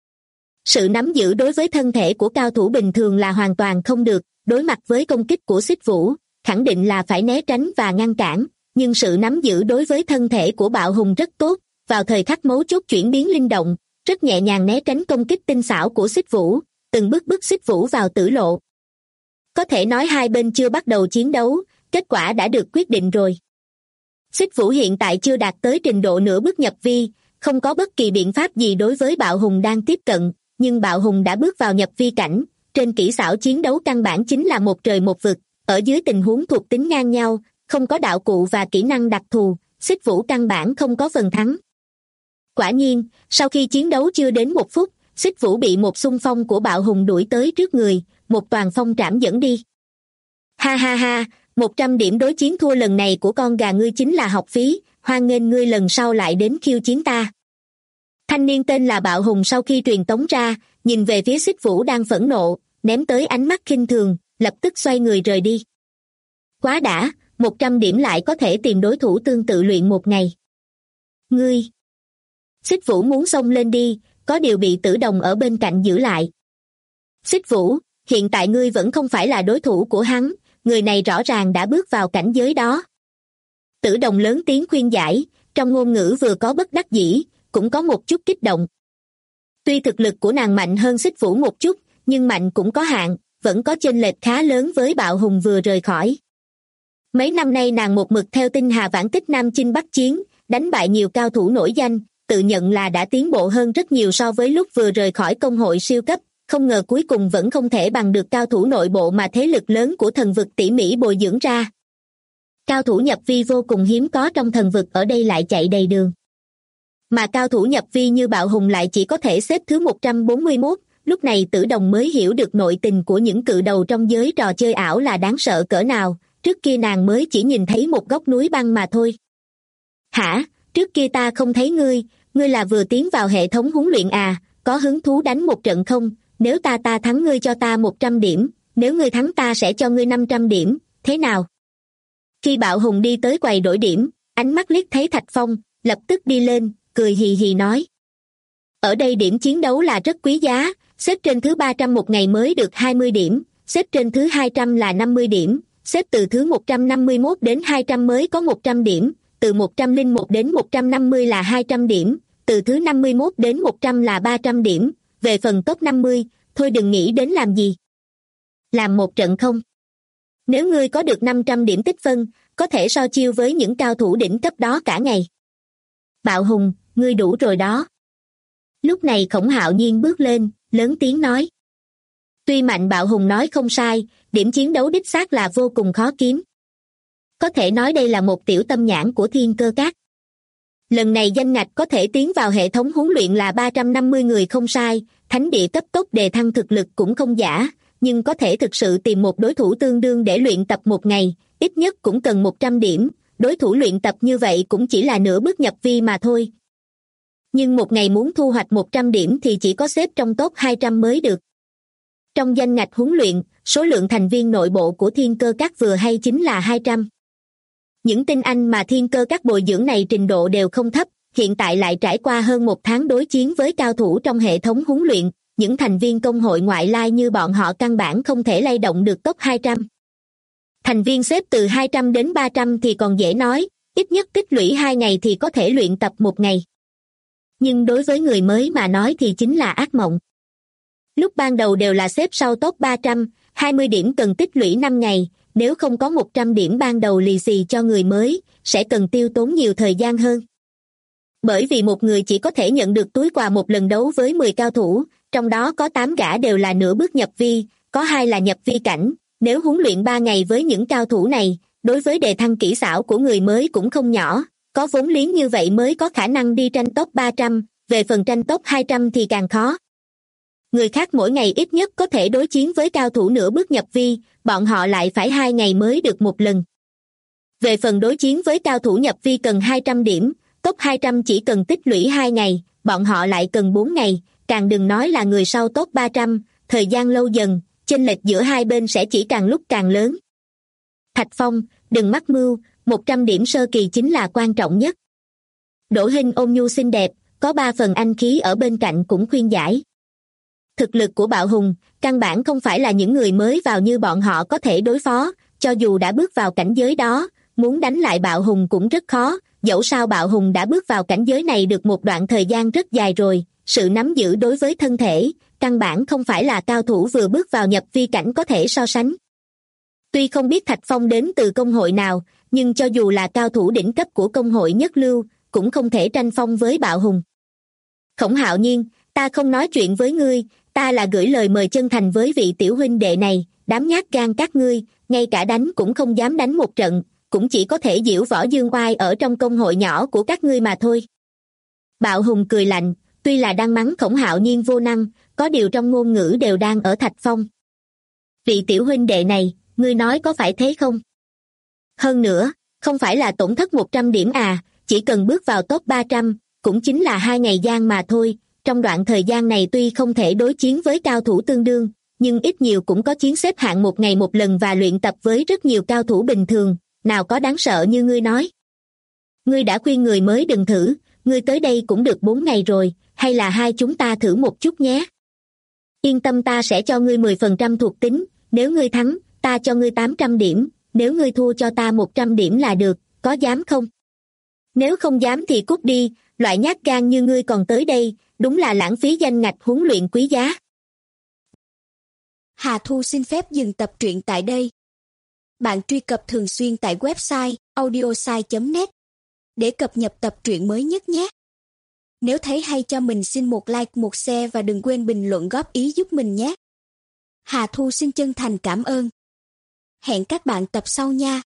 Sự nắm giữ đối với thân thể của cao thủ bình thường là hoàn toàn không được, đối mặt với công kích của Xích Vũ, khẳng định là phải né tránh và ngăn cản, nhưng sự nắm giữ đối với thân thể của Bạo Hùng rất tốt, vào thời khắc mấu chốt chuyển biến linh động, rất nhẹ nhàng né tránh công kích tinh xảo của Xích Vũ, từng bước bức Xích Vũ vào tử lộ. Có thể nói hai bên chưa bắt đầu chiến đấu, kết quả đã được quyết định rồi. Xích Vũ hiện tại chưa đạt tới trình độ nửa bước nhập vi, không có bất kỳ biện pháp gì đối với Bạo Hùng đang tiếp cận, nhưng Bạo Hùng đã bước vào nhập vi cảnh, trên kỹ xảo chiến đấu căn bản chính là một trời một vực, ở dưới tình huống thuộc tính ngang nhau, không có đạo cụ và kỹ năng đặc thù, Xích Vũ căn bản không có phần thắng. Quả nhiên, sau khi chiến đấu chưa đến 1 phút, Xích Vũ bị một xung phong của Bạo Hùng đuổi tới trước người, một toàn phong trảm dẫn đi. Ha ha ha, 100 điểm đối chiến thua lần này của con gà ngươi chính là học phí, hoan nghênh ngươi lần sau lại đến khiêu chiến ta. Thanh niên tên là Bạo Hùng sau khi truyền tống ra, nhìn về phía Xích Vũ đang phẫn nộ, ném tới ánh mắt khinh thường, lập tức xoay người rời đi. Quá đã, 100 điểm lại có thể tìm đối thủ tương tự luyện một ngày. Ngươi! Xích Vũ muốn xông lên đi, có điều bị Tử Đồng ở bên cạnh giữ lại. Xích Vũ, hiện tại ngươi vẫn không phải là đối thủ của hắn, người này rõ ràng đã bước vào cảnh giới đó. Tử Đồng lớn tiếng khuyên giải, trong ngôn ngữ vừa có bất đắc dĩ, cũng có một chút kích động. Tuy thực lực của nàng mạnh hơn Xích Vũ một chút, nhưng mạnh cũng có hạn, vẫn có chênh lệch khá lớn với Bạo Hùng vừa rời khỏi. Mấy năm nay nàng một mực theo tinh hà vãn kích Nam chinh Bắc chiến, đánh bại nhiều cao thủ nổi danh, tự nhận là đã tiến bộ hơn rất nhiều so với lúc vừa rời khỏi công hội siêu cấp, không ngờ cuối cùng vẫn không thể bằng được cao thủ nội bộ mà thế lực lớn của thần vực tỉ mỉ bồi dưỡng ra. Cao thủ nhập vi vô cùng hiếm có trong thần vực ở đây lại chạy đầy đường. Mà cao thủ nhập vi như Bạo Hùng lại chỉ có thể xếp thứ 141, lúc này Tử Đồng mới hiểu được nội tình của những cự đầu trong giới trò chơi ảo là đáng sợ cỡ nào, trước kia nàng mới chỉ nhìn thấy một góc núi băng mà thôi. Hả, trước kia ta không thấy ngươi là vừa tiến vào hệ thống huấn luyện à, có hứng thú đánh một trận không, nếu ta thắng ngươi cho ta 100 điểm, nếu ngươi thắng ta sẽ cho ngươi 500 điểm, thế nào? Khi Bạo Hùng đi tới quầy đổi điểm, ánh mắt liếc thấy Thạch Phong, lập tức đi lên, cười hì hì nói. Ở đây điểm chiến đấu là rất quý giá, xếp trên thứ 300 một ngày mới được 20 điểm, xếp trên thứ 200 là 50 điểm, xếp từ thứ 151 đến 200 mới có 100 điểm, từ 101 đến 150 là 200 điểm, từ thứ 51 đến 100 là 300 điểm, về phần top 50, thôi đừng nghĩ đến làm gì. Làm một trận không? Nếu ngươi có được 500 điểm tích phân, có thể so chiêu với những cao thủ đỉnh cấp đó cả ngày. Bạo Hùng, ngươi đủ rồi đó. Lúc này Khổng Hạo Nhiên bước lên, lớn tiếng nói. Tuy mạnh Bạo Hùng nói không sai, điểm chiến đấu đích xác là vô cùng khó kiếm. Có thể nói đây là một tiểu tâm nhãn của Thiên Cơ Các. Lần này danh ngạch có thể tiến vào hệ thống huấn luyện là 350 người không sai, thánh địa cấp tốc đề thăng thực lực cũng không giả, nhưng có thể thực sự tìm một đối thủ tương đương để luyện tập một ngày, ít nhất cũng cần 100 điểm, đối thủ luyện tập như vậy cũng chỉ là nửa bước nhập vi mà thôi. Nhưng một ngày muốn thu hoạch 100 điểm thì chỉ có xếp trong top 200 mới được. Trong danh ngạch huấn luyện, số lượng thành viên nội bộ của Thiên Cơ Các vừa hay chính là 200. Những tinh anh mà Thiên Cơ Các bồi dưỡng này trình độ đều không thấp, hiện tại lại trải qua hơn 1 tháng đối chiến với cao thủ trong hệ thống huấn luyện, những thành viên công hội ngoại lai như bọn họ căn bản không thể lay động được top 200. Thành viên xếp từ 200 đến 300 thì còn dễ nói, ít nhất tích lũy 2 ngày thì có thể luyện tập 1 ngày. Nhưng đối với người mới mà nói thì chính là ác mộng. Lúc ban đầu đều là xếp sau top 300, 20 điểm cần tích lũy 5 ngày, nếu không có 100 điểm ban đầu lì xì cho người mới, sẽ cần tiêu tốn nhiều thời gian hơn. Bởi vì một người chỉ có thể nhận được túi quà một lần đấu với 10 cao thủ, trong đó có 8 gã đều là nửa bước nhập vi, có 2 là nhập vi cảnh, nếu huấn luyện 3 ngày với những cao thủ này, đối với đề thăng kỹ xảo của người mới cũng không nhỏ, có vốn liếng như vậy mới có khả năng đi tranh top 300, về phần tranh top 200 thì càng khó. Người khác mỗi ngày ít nhất có thể đối chiến với cao thủ nửa bước nhập vi, bọn họ lại phải 2 ngày mới được một lần. Về phần đối chiến với cao thủ nhập vi cần 200 điểm, top 200 chỉ cần tích lũy 2 ngày, bọn họ lại cần 4 ngày, càng đừng nói là người sau top 300, thời gian lâu dần, chênh lệch giữa hai bên sẽ chỉ càng lúc càng lớn. Thạch Phong, đừng mắc mưu, 100 điểm sơ kỳ chính là quan trọng nhất. Đỗ Hinh ôn nhu xinh đẹp, có 3 phần anh khí ở bên cạnh cũng khuyên giải. Thực lực của Bạo Hùng, căn bản không phải là những người mới vào như bọn họ có thể đối phó, cho dù đã bước vào cảnh giới đó, muốn đánh lại Bạo Hùng cũng rất khó, dẫu sao Bạo Hùng đã bước vào cảnh giới này được một đoạn thời gian rất dài rồi, sự nắm giữ đối với thân thể, căn bản không phải là cao thủ vừa bước vào nhập vi cảnh có thể so sánh. Tuy không biết Thạch Phong đến từ công hội nào, nhưng cho dù là cao thủ đỉnh cấp của công hội nhất lưu, cũng không thể tranh phong với Bạo Hùng. Khổng Hạo Nhiên, ta không nói chuyện với ngươi, ta là gửi lời mời chân thành với vị tiểu huynh đệ này, đám nhát gan các ngươi, ngay cả đánh cũng không dám đánh một trận, cũng chỉ có thể diễu võ dương oai ở trong công hội nhỏ của các ngươi mà thôi. Bạo Hùng cười lạnh, tuy là đang mắng Khổng Hạo Nhiên vô năng, có điều trong ngôn ngữ đều đang ở Thạch Phong. Vị tiểu huynh đệ này, ngươi nói có phải thế không? Hơn nữa, không phải là tổn thất 100 điểm à, chỉ cần bước vào top 300, cũng chính là 2 ngày gian mà thôi. Trong đoạn thời gian này tuy không thể đối chiến với cao thủ tương đương, nhưng ít nhiều cũng có chiến xếp hạng 1 ngày 1 lần và luyện tập với rất nhiều cao thủ bình thường, nào có đáng sợ như ngươi nói. Ngươi đã khuyên người mới đừng thử, ngươi tới đây cũng được 4 ngày rồi, hay là hai chúng ta thử một chút nhé. Yên tâm, ta sẽ cho ngươi 10% thuộc tính, nếu ngươi thắng, ta cho ngươi 800 điểm, nếu ngươi thua cho ta 100 điểm là được, có dám không? Nếu không dám thì cút đi, loại nhát gan như ngươi còn tới đây, đúng là lãng phí danh ngạch huấn luyện quý giá. Hà Thu xin phép dừng tập truyện tại đây. Bạn truy cập thường xuyên tại website audiosai.net để cập nhật tập truyện mới nhất nhé. Nếu thấy hay cho mình xin một like, một share và đừng quên bình luận góp ý giúp mình nhé. Hà Thu xin chân thành cảm ơn. Hẹn các bạn tập sau nha.